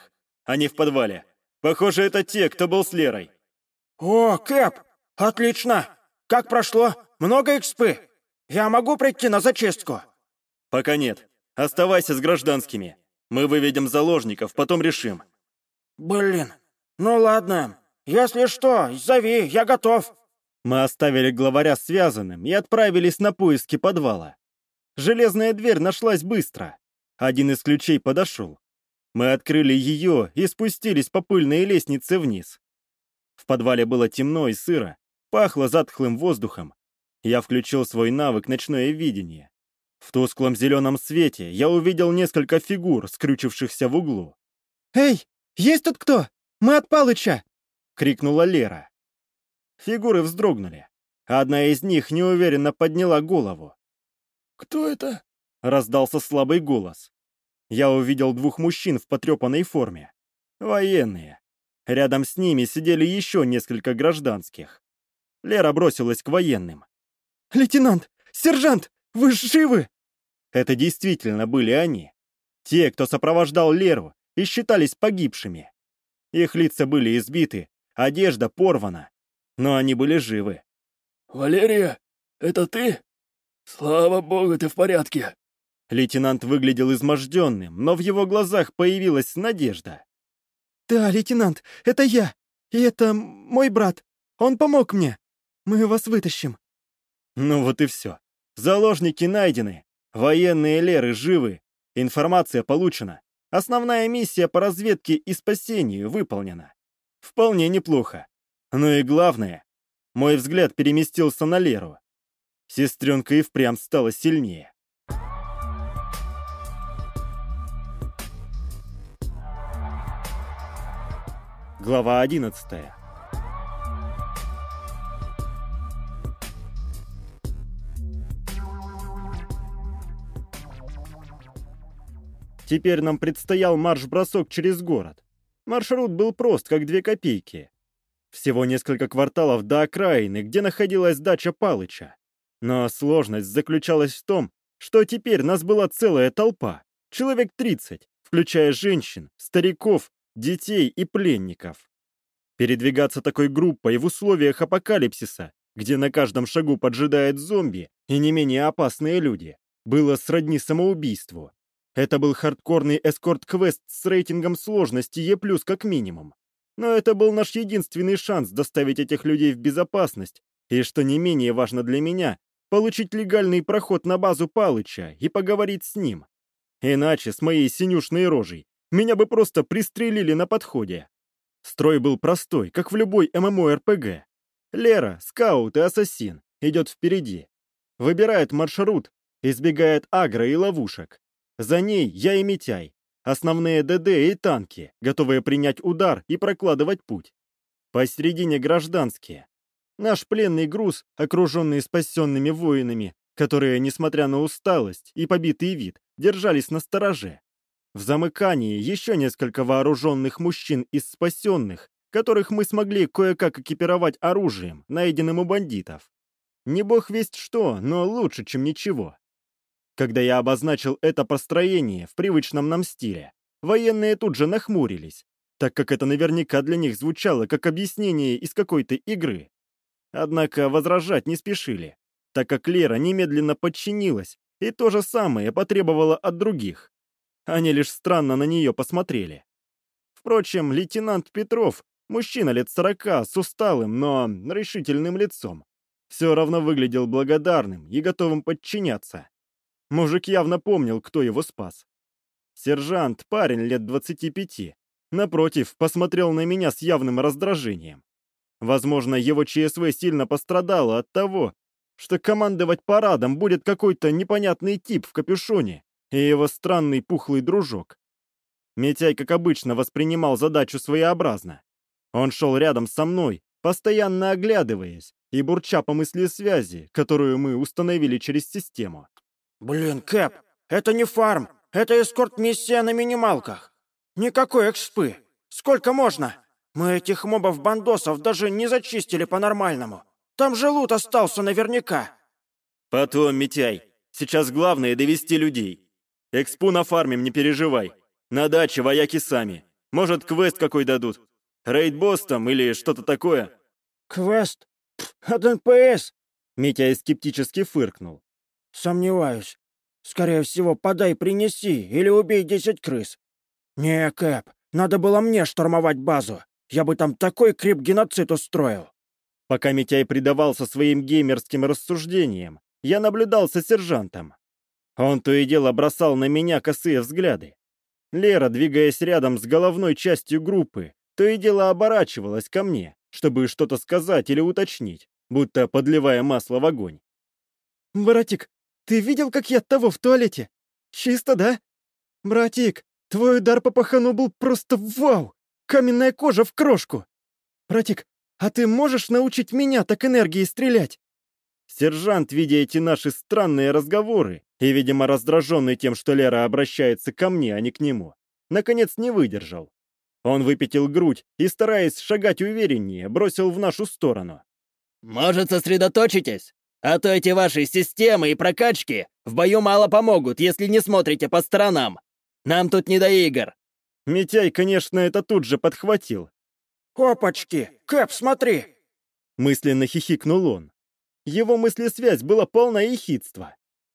Они в подвале. Похоже, это те, кто был с Лерой. О, Кэп, отлично! Как прошло? Много экспы? Я могу прийти на зачистку? Пока нет. Оставайся с гражданскими. Мы выведем заложников, потом решим. Блин, ну ладно. Если что, зови, я готов. Мы оставили главаря связанным и отправились на поиски подвала. Железная дверь нашлась быстро. Один из ключей подошел. Мы открыли ее и спустились по пыльной лестнице вниз. В подвале было темно и сыро, пахло затхлым воздухом. Я включил свой навык «Ночное видение». В тусклом зеленом свете я увидел несколько фигур, скрючившихся в углу. «Эй, есть тут кто? Мы от Палыча!» — крикнула Лера. Фигуры вздрогнули. Одна из них неуверенно подняла голову. «Кто это?» — раздался слабый голос. Я увидел двух мужчин в потрепанной форме. Военные. Рядом с ними сидели еще несколько гражданских. Лера бросилась к военным. «Лейтенант! Сержант! Вы живы?» Это действительно были они. Те, кто сопровождал Леру и считались погибшими. Их лица были избиты, одежда порвана, но они были живы. «Валерия, это ты? Слава богу, ты в порядке!» Лейтенант выглядел изможденным, но в его глазах появилась надежда. «Да, лейтенант, это я. И это мой брат. Он помог мне. Мы вас вытащим». Ну вот и все. Заложники найдены. Военные Леры живы. Информация получена. Основная миссия по разведке и спасению выполнена. Вполне неплохо. Но и главное, мой взгляд переместился на Леру. Сестренка и впрямь стала сильнее. Глава одиннадцатая. Теперь нам предстоял марш-бросок через город. Маршрут был прост, как две копейки. Всего несколько кварталов до окраины, где находилась дача Палыча. Но сложность заключалась в том, что теперь нас была целая толпа, человек тридцать, включая женщин, стариков, детей и пленников. Передвигаться такой группой в условиях апокалипсиса, где на каждом шагу поджидает зомби и не менее опасные люди, было сродни самоубийству. Это был хардкорный эскорт-квест с рейтингом сложности Е+, как минимум. Но это был наш единственный шанс доставить этих людей в безопасность, и, что не менее важно для меня, получить легальный проход на базу Палыча и поговорить с ним. Иначе, с моей синюшной рожей, меня бы просто пристрелили на подходе. Строй был простой, как в любой ММО-РПГ. Лера, скаут и ассасин, идет впереди. Выбирает маршрут, избегает агро и ловушек. За ней я и Митяй. Основные ДД и танки, готовые принять удар и прокладывать путь. Посередине гражданские. Наш пленный груз, окруженный спасенными воинами, которые, несмотря на усталость и побитый вид, держались на стороже. В замыкании еще несколько вооруженных мужчин из спасенных, которых мы смогли кое-как экипировать оружием, найденным у бандитов. Не бог весть что, но лучше, чем ничего. Когда я обозначил это построение в привычном нам стиле, военные тут же нахмурились, так как это наверняка для них звучало как объяснение из какой-то игры. Однако возражать не спешили, так как Лера немедленно подчинилась и то же самое потребовала от других. Они лишь странно на нее посмотрели. Впрочем, лейтенант Петров, мужчина лет сорока, с усталым, но решительным лицом, все равно выглядел благодарным и готовым подчиняться. Мужик явно помнил, кто его спас. Сержант, парень лет двадцати пяти, напротив, посмотрел на меня с явным раздражением. Возможно, его ЧСВ сильно пострадало от того, что командовать парадом будет какой-то непонятный тип в капюшоне и его странный пухлый дружок. Митяй, как обычно, воспринимал задачу своеобразно. Он шел рядом со мной, постоянно оглядываясь и бурча по мысли связи, которую мы установили через систему. Блин, Кэп, это не фарм, это эскорт-миссия на минималках. Никакой экспы. Сколько можно? Мы этих мобов-бандосов даже не зачистили по-нормальному. Там же лут остался наверняка. Потом, Митяй, сейчас главное довести людей. Экспу нафармим, не переживай. На даче вояки сами. Может, квест какой дадут? Рейд-босс там или что-то такое?» Квест? Пф, от эн пэ эс? Митяй скептически фыркнул. Сомневаюсь. Скорее всего, подай принеси или убей десять крыс. Не, Кэп, надо было мне штурмовать базу. Я бы там такой крип-геноцид устроил. Пока Митяй предавался своим геймерским рассуждениям, я наблюдал за сержантом. Он то и дело бросал на меня косые взгляды. Лера, двигаясь рядом с головной частью группы, то и дело оборачивалась ко мне, чтобы что-то сказать или уточнить, будто подливая масло в огонь. «Братик, ты видел, как я того в туалете? Чисто, да? Братик, твой удар по пахану был просто вау! Каменная кожа в крошку! Братик, а ты можешь научить меня так энергией стрелять?» Сержант, видя эти наши странные разговоры и, видимо, раздраженный тем, что Лера обращается ко мне, а не к нему, наконец не выдержал. Он выпятил грудь и, стараясь шагать увереннее, бросил в нашу сторону. «Может, сосредоточитесь? А то эти ваши системы и прокачки в бою мало помогут, если не смотрите по сторонам. Нам тут не до игр». Митяй, конечно, это тут же подхватил. Опачки! Кэп, смотри! Мысленно хихикнул он. Его мыслесвязь была полна ехидства.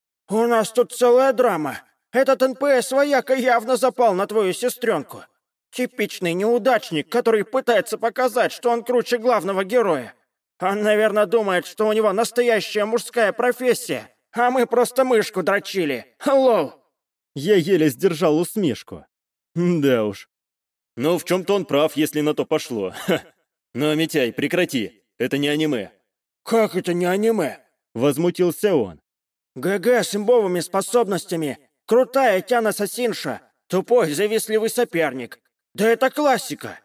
У нас тут целая драма. Этот эн пэ эс-вояка явно запал на твою сестренку. Типичный неудачник, который пытается показать, что он круче главного героя. Он, наверное, думает, что у него настоящая мужская профессия, а мы просто мышку дрочили. Лол. Я еле сдержал усмешку. Да уж. Ну, в чем-то он прав, если на то пошло. Ха. Но, Митяй, прекрати. Это не аниме. Как это не аниме? Возмутился он. ГГ с имбовыми способностями. Крутая тян-ассасинша. Тупой, завистливый соперник. Да это классика.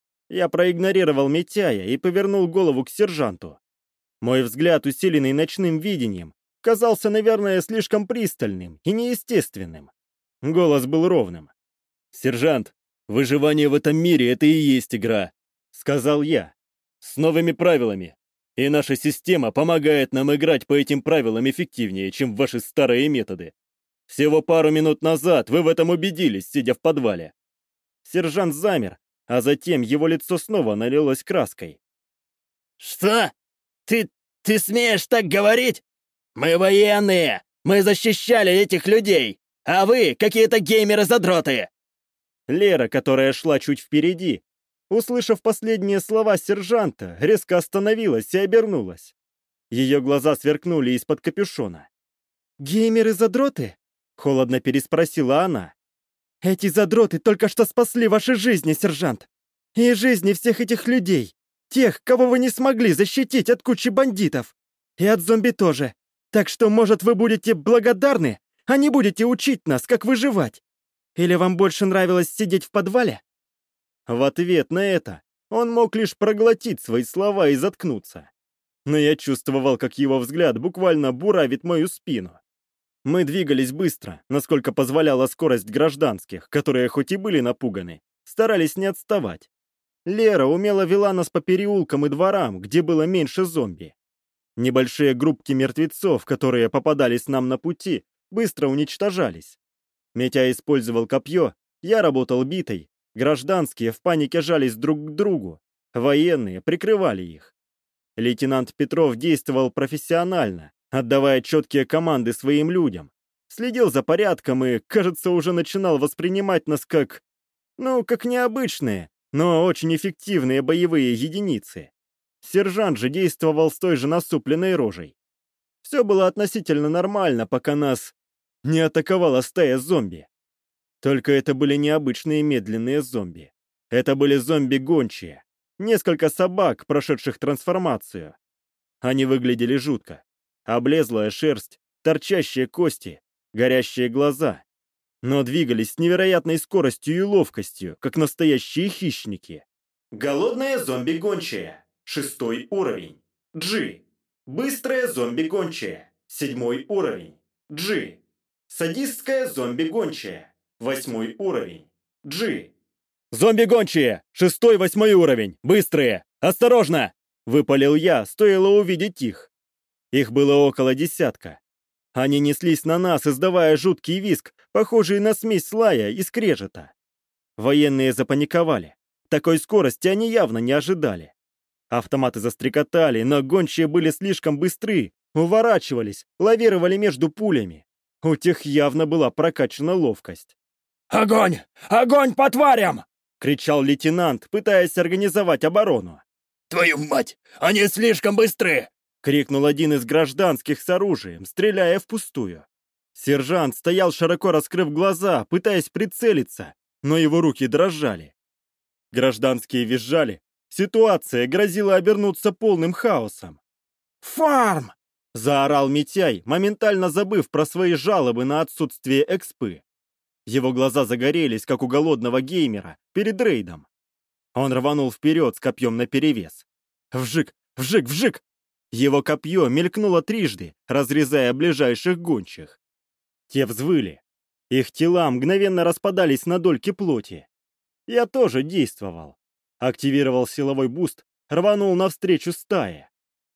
Я проигнорировал Митяя и повернул голову к сержанту. Мой взгляд, усиленный ночным видением, казался, наверное, слишком пристальным и неестественным. Голос был ровным. «Сержант, выживание в этом мире — это и есть игра», — сказал я. «С новыми правилами. И наша система помогает нам играть по этим правилам эффективнее, чем ваши старые методы. Всего пару минут назад вы в этом убедились, сидя в подвале». Сержант замер, а затем его лицо снова налилось краской. «Что? Ты... ты смеешь так говорить? Мы военные! Мы защищали этих людей! А вы какие-то геймеры-задроты!» Лера, которая шла чуть впереди, услышав последние слова сержанта, резко остановилась и обернулась. Ее глаза сверкнули из-под капюшона. «Геймеры-задроты?» — холодно переспросила она. «Эти задроты только что спасли ваши жизни, сержант. И жизни всех этих людей. Тех, кого вы не смогли защитить от кучи бандитов. И от зомби тоже. Так что, может, вы будете благодарны, а не будете учить нас, как выживать? Или вам больше нравилось сидеть в подвале?» В ответ на это он мог лишь проглотить свои слова и заткнуться. Но я чувствовал, как его взгляд буквально буравит мою спину. Мы двигались быстро, насколько позволяла скорость гражданских, которые хоть и были напуганы, старались не отставать. Лера умело вела нас по переулкам и дворам, где было меньше зомби. Небольшие группки мертвецов, которые попадались нам на пути, быстро уничтожались. Митя использовал копье, я работал битой, гражданские в панике жались друг к другу, военные прикрывали их. Лейтенант Петров действовал профессионально, отдавая четкие команды своим людям, следил за порядком и, кажется, уже начинал воспринимать нас как... ну, как необычные, но очень эффективные боевые единицы. Сержант же действовал с той же насупленной рожей. Все было относительно нормально, пока нас не атаковала стая зомби. Только это были необычные медленные зомби. Это были зомби-гончие. Несколько собак, прошедших трансформацию. Они выглядели жутко. Облезлая шерсть, торчащие кости, горящие глаза. Но двигались с невероятной скоростью и ловкостью, как настоящие хищники. Голодная зомби-гончая. Шестой уровень. G. Быстрая зомби-гончая. Седьмой уровень. G. Садистская зомби-гончая. Восьмой уровень. G. «Зомби-гончие! Шестой-восьмой уровень! Быстрые! Осторожно!» — выпалил я, стоило увидеть их. Их было около десятка. Они неслись на нас, издавая жуткий визг, похожий на смесь лая и скрежета. Военные запаниковали. Такой скорости они явно не ожидали. Автоматы застрекотали, но гончие были слишком быстры, уворачивались, лавировали между пулями. У тех явно была прокачана ловкость. «Огонь! Огонь по тварям!» — кричал лейтенант, пытаясь организовать оборону. «Твою мать! Они слишком быстры!» — крикнул один из гражданских с оружием, стреляя впустую. Сержант стоял, широко раскрыв глаза, пытаясь прицелиться, но его руки дрожали. Гражданские визжали. Ситуация грозила обернуться полным хаосом. «Фарм!» — заорал Митяй, моментально забыв про свои жалобы на отсутствие экспы. Его глаза загорелись, как у голодного геймера, перед рейдом. Он рванул вперед с копьем наперевес. Вжик, вжик, вжик! Его копье мелькнуло трижды, разрезая ближайших гончих. Те взвыли. Их тела мгновенно распадались на дольки плоти. Я тоже действовал. Активировал силовой буст, рванул навстречу стае.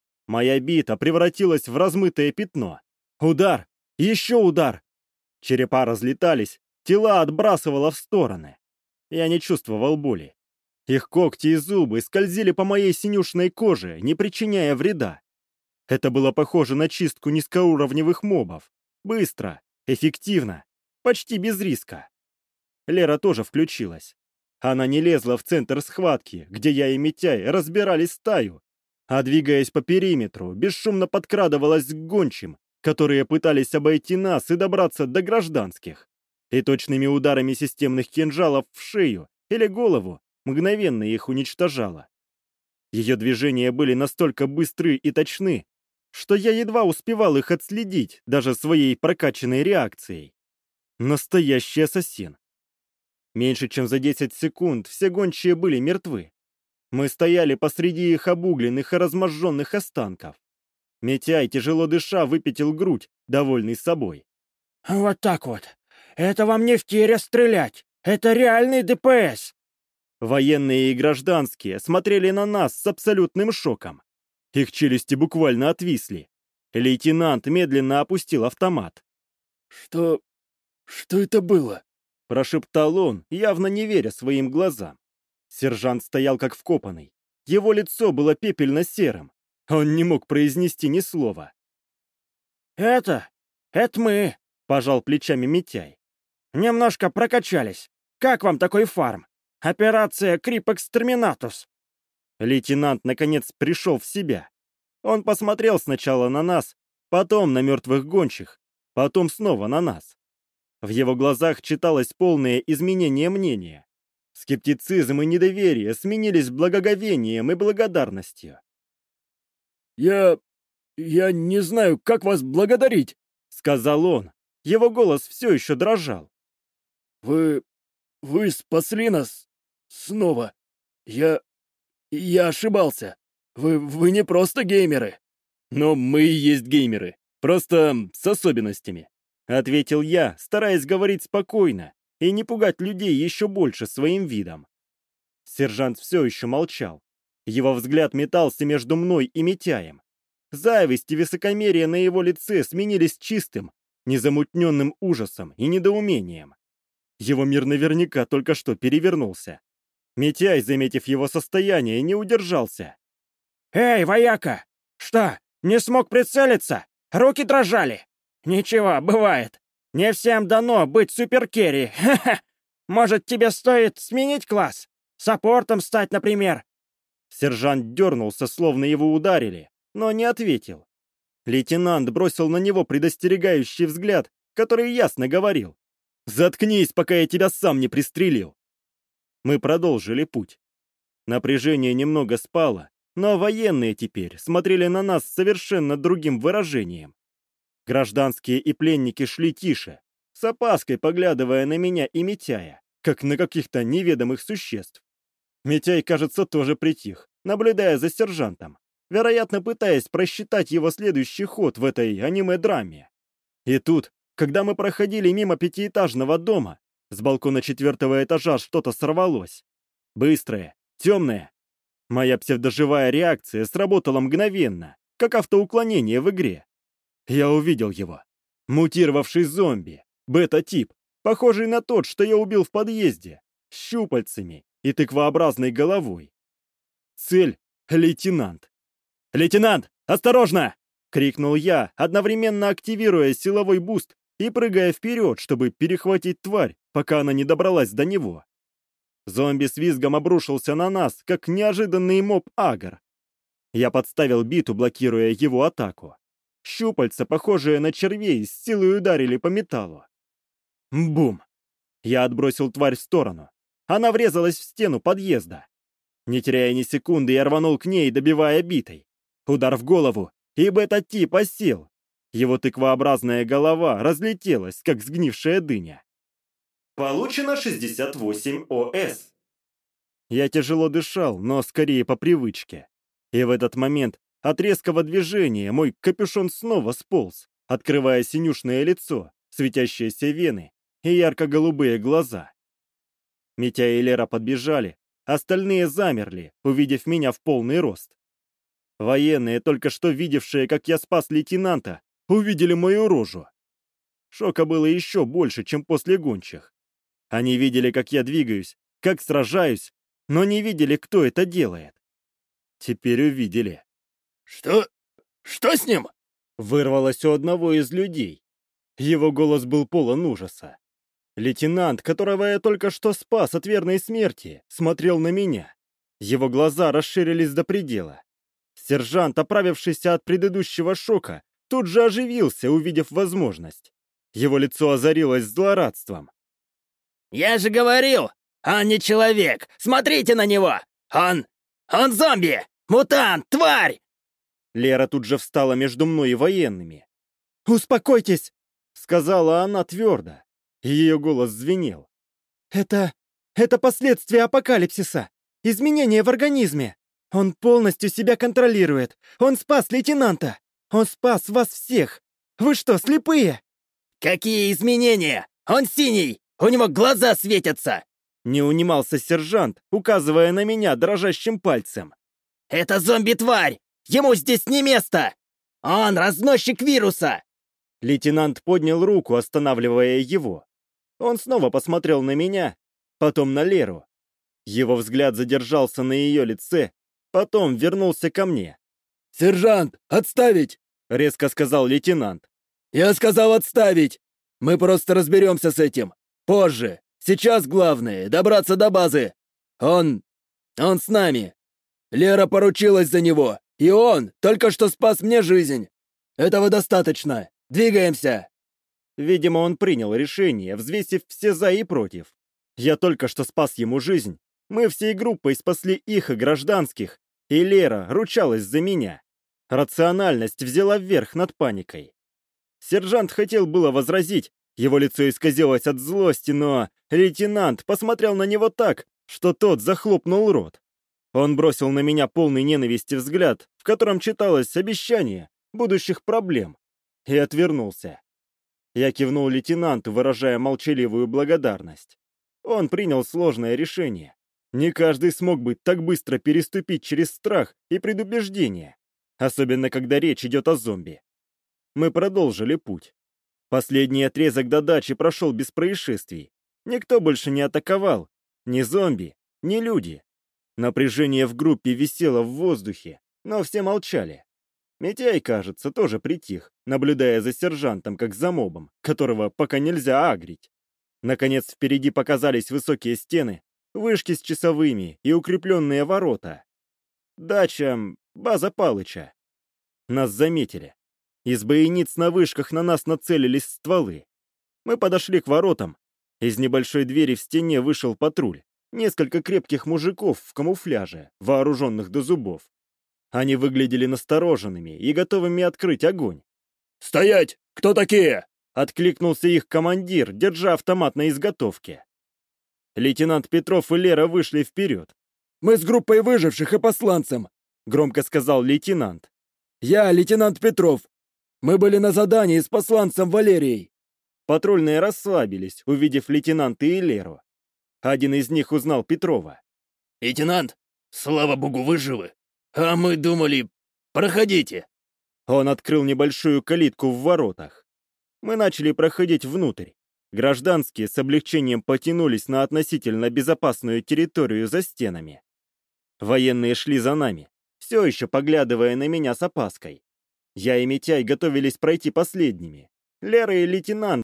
Моя бита превратилась в размытое пятно. Удар! Еще удар! Черепа разлетались, тела отбрасывало в стороны. Я не чувствовал боли. Их когти и зубы скользили по моей синюшной коже, не причиняя вреда. Это было похоже на чистку низкоуровневых мобов. Быстро, эффективно, почти без риска. Лера тоже включилась. Она не лезла в центр схватки, где я и Митяй разбирали стаю, а, двигаясь по периметру, бесшумно подкрадывалась к гончим, которые пытались обойти нас и добраться до гражданских, и точными ударами системных кинжалов в шею или голову мгновенно их уничтожала. Ее движения были настолько быстры и точны, что я едва успевал их отследить даже своей прокачанной реакцией. Настоящий ассасин. Меньше чем за десять секунд все гончие были мертвы. Мы стояли посреди их обугленных и разможженных останков. Митяй, тяжело дыша, выпятил грудь, довольный собой. «Вот так вот. Это вам не в тире стрелять. Это реальный ДПС!» Военные и гражданские смотрели на нас с абсолютным шоком. Их челюсти буквально отвисли. Лейтенант медленно опустил автомат. «Что... что это было?» — прошептал он, явно не веря своим глазам. Сержант стоял как вкопанный. Его лицо было пепельно-серым. Он не мог произнести ни слова. «Это... это мы», — пожал плечами Митяй. «Немножко прокачались. Как вам такой фарм? Операция Крип Экстерминатус». Лейтенант, наконец, пришел в себя. Он посмотрел сначала на нас, потом на мертвых гончих, потом снова на нас. В его глазах читалось полное изменение мнения. Скептицизм и недоверие сменились благоговением и благодарностью. «Я... я не знаю, как вас благодарить», — сказал он. Его голос все еще дрожал. «Вы... вы спасли нас... снова. Я... я ошибался. Вы... вы не просто геймеры». «Но мы и есть геймеры. Просто с особенностями», — ответил я, стараясь говорить спокойно и не пугать людей еще больше своим видом. Сержант все еще молчал. Его взгляд метался между мной и Митяем. Зависть и высокомерие на его лице сменились чистым, незамутненным ужасом и недоумением. Его мир наверняка только что перевернулся. Митяй, заметив его состояние, не удержался. «Эй, вояка! Что, не смог прицелиться? Руки дрожали? Ничего, бывает. Не всем дано быть суперкерри. Ха-ха! Может, тебе стоит сменить класс? Саппортом стать, например?» Сержант дернулся, словно его ударили, но не ответил. Лейтенант бросил на него предостерегающий взгляд, который ясно говорил: «Заткнись, пока я тебя сам не пристрелил!» Мы продолжили путь. Напряжение немного спало, но военные теперь смотрели на нас с совершенно другим выражением. Гражданские и пленники шли тише, с опаской поглядывая на меня и Митяя, как на каких-то неведомых существ. Митяй, кажется, тоже притих, наблюдая за сержантом, вероятно, пытаясь просчитать его следующий ход в этой аниме-драме. И тут, когда мы проходили мимо пятиэтажного дома, с балкона четвертого этажа что-то сорвалось. Быстрое, темное. Моя псевдоживая реакция сработала мгновенно, как автоуклонение в игре. Я увидел его. Мутировавший зомби, бета-тип, похожий на тот, что я убил в подъезде, щупальцами и тыквообразной головой. Цель — лейтенант. «Лейтенант, осторожно!» — крикнул я, одновременно активируя силовой буст и прыгая вперед, чтобы перехватить тварь, пока она не добралась до него. Зомби с визгом обрушился на нас, как неожиданный моб-агр. Я подставил биту, блокируя его атаку. Щупальца, похожие на червей, с силой ударили по металлу. Бум! Я отбросил тварь в сторону. Она врезалась в стену подъезда. Не теряя ни секунды, я рванул к ней, добивая битой. Удар в голову, и бета-тип осел. Его тыквообразная голова разлетелась, как сгнившая дыня. Получено шестьдесят восемь О С. Я тяжело дышал, но скорее по привычке. И в этот момент от резкого движения мой капюшон снова сполз, открывая синюшное лицо, светящиеся вены и ярко-голубые глаза. Митя и Лера подбежали, остальные замерли, увидев меня в полный рост. Военные, только что видевшие, как я спас лейтенанта, увидели мою рожу. Шока было еще больше, чем после гончих. Они видели, как я двигаюсь, как сражаюсь, но не видели, кто это делает. Теперь увидели. «Что? Что с ним?» Вырвалось у одного из людей. Его голос был полон ужаса. Лейтенант, которого я только что спас от верной смерти, смотрел на меня. Его глаза расширились до предела. Сержант, оправившийся от предыдущего шока, тут же оживился, увидев возможность. Его лицо озарилось злорадством. «Я же говорил, он не человек! Смотрите на него! Он... он зомби! Мутант! Тварь!» Лера тут же встала между мной и военными. «Успокойтесь!» — сказала она твердо. Ее голос звенел. «Это... это последствия апокалипсиса! Изменения в организме! Он полностью себя контролирует! Он спас лейтенанта! Он спас вас всех! Вы что, слепые?» «Какие изменения? Он синий! У него глаза светятся!» Не унимался сержант, указывая на меня дрожащим пальцем. «Это зомби-тварь! Ему здесь не место! Он разносчик вируса!» Лейтенант поднял руку, останавливая его. Он снова посмотрел на меня, потом на Леру. Его взгляд задержался на ее лице, потом вернулся ко мне. «Сержант, отставить!» — резко сказал лейтенант. «Я сказал отставить! Мы просто разберемся с этим. Позже. Сейчас главное — добраться до базы. Он... он с нами. Лера поручилась за него, и он только что спас мне жизнь. Этого достаточно. Двигаемся!» Видимо, он принял решение, взвесив все «за» и «против». Я только что спас ему жизнь. Мы всей группой спасли их и гражданских, и Лера ручалась за меня. Рациональность взяла вверх над паникой. Сержант хотел было возразить, его лицо исказилось от злости, но лейтенант посмотрел на него так, что тот захлопнул рот. Он бросил на меня полный ненависти взгляд, в котором читалось обещание будущих проблем, и отвернулся. Я кивнул лейтенанту, выражая молчаливую благодарность. Он принял сложное решение. Не каждый смог бы так быстро переступить через страх и предубеждение, особенно когда речь идет о зомби. Мы продолжили путь. Последний отрезок до дачи прошел без происшествий. Никто больше не атаковал. Ни зомби, ни люди. Напряжение в группе висело в воздухе, но все молчали. Митяй, кажется, тоже притих, наблюдая за сержантом, как за мобом, которого пока нельзя агрить. Наконец, впереди показались высокие стены, вышки с часовыми и укрепленные ворота. Дача, база Палыча. Нас заметили. Из бойниц на вышках на нас нацелились стволы. Мы подошли к воротам. Из небольшой двери в стене вышел патруль. Несколько крепких мужиков в камуфляже, вооруженных до зубов. Они выглядели настороженными и готовыми открыть огонь. «Стоять! Кто такие?» — откликнулся их командир, держа автомат на изготовке. Лейтенант Петров и Лера вышли вперед. «Мы с группой выживших и посланцем», — громко сказал лейтенант. «Я лейтенант Петров. Мы были на задании с посланцем Валерией». Патрульные расслабились, увидев лейтенанта и Леру. Один из них узнал Петрова. «Лейтенант, слава богу, вы живы. А мы думали... Проходите». Он открыл небольшую калитку в воротах. Мы начали проходить внутрь. Гражданские с облегчением потянулись на относительно безопасную территорию за стенами. Военные шли за нами, все еще поглядывая на меня с опаской. Я и Митяй готовились пройти последними. Лера и лейтенант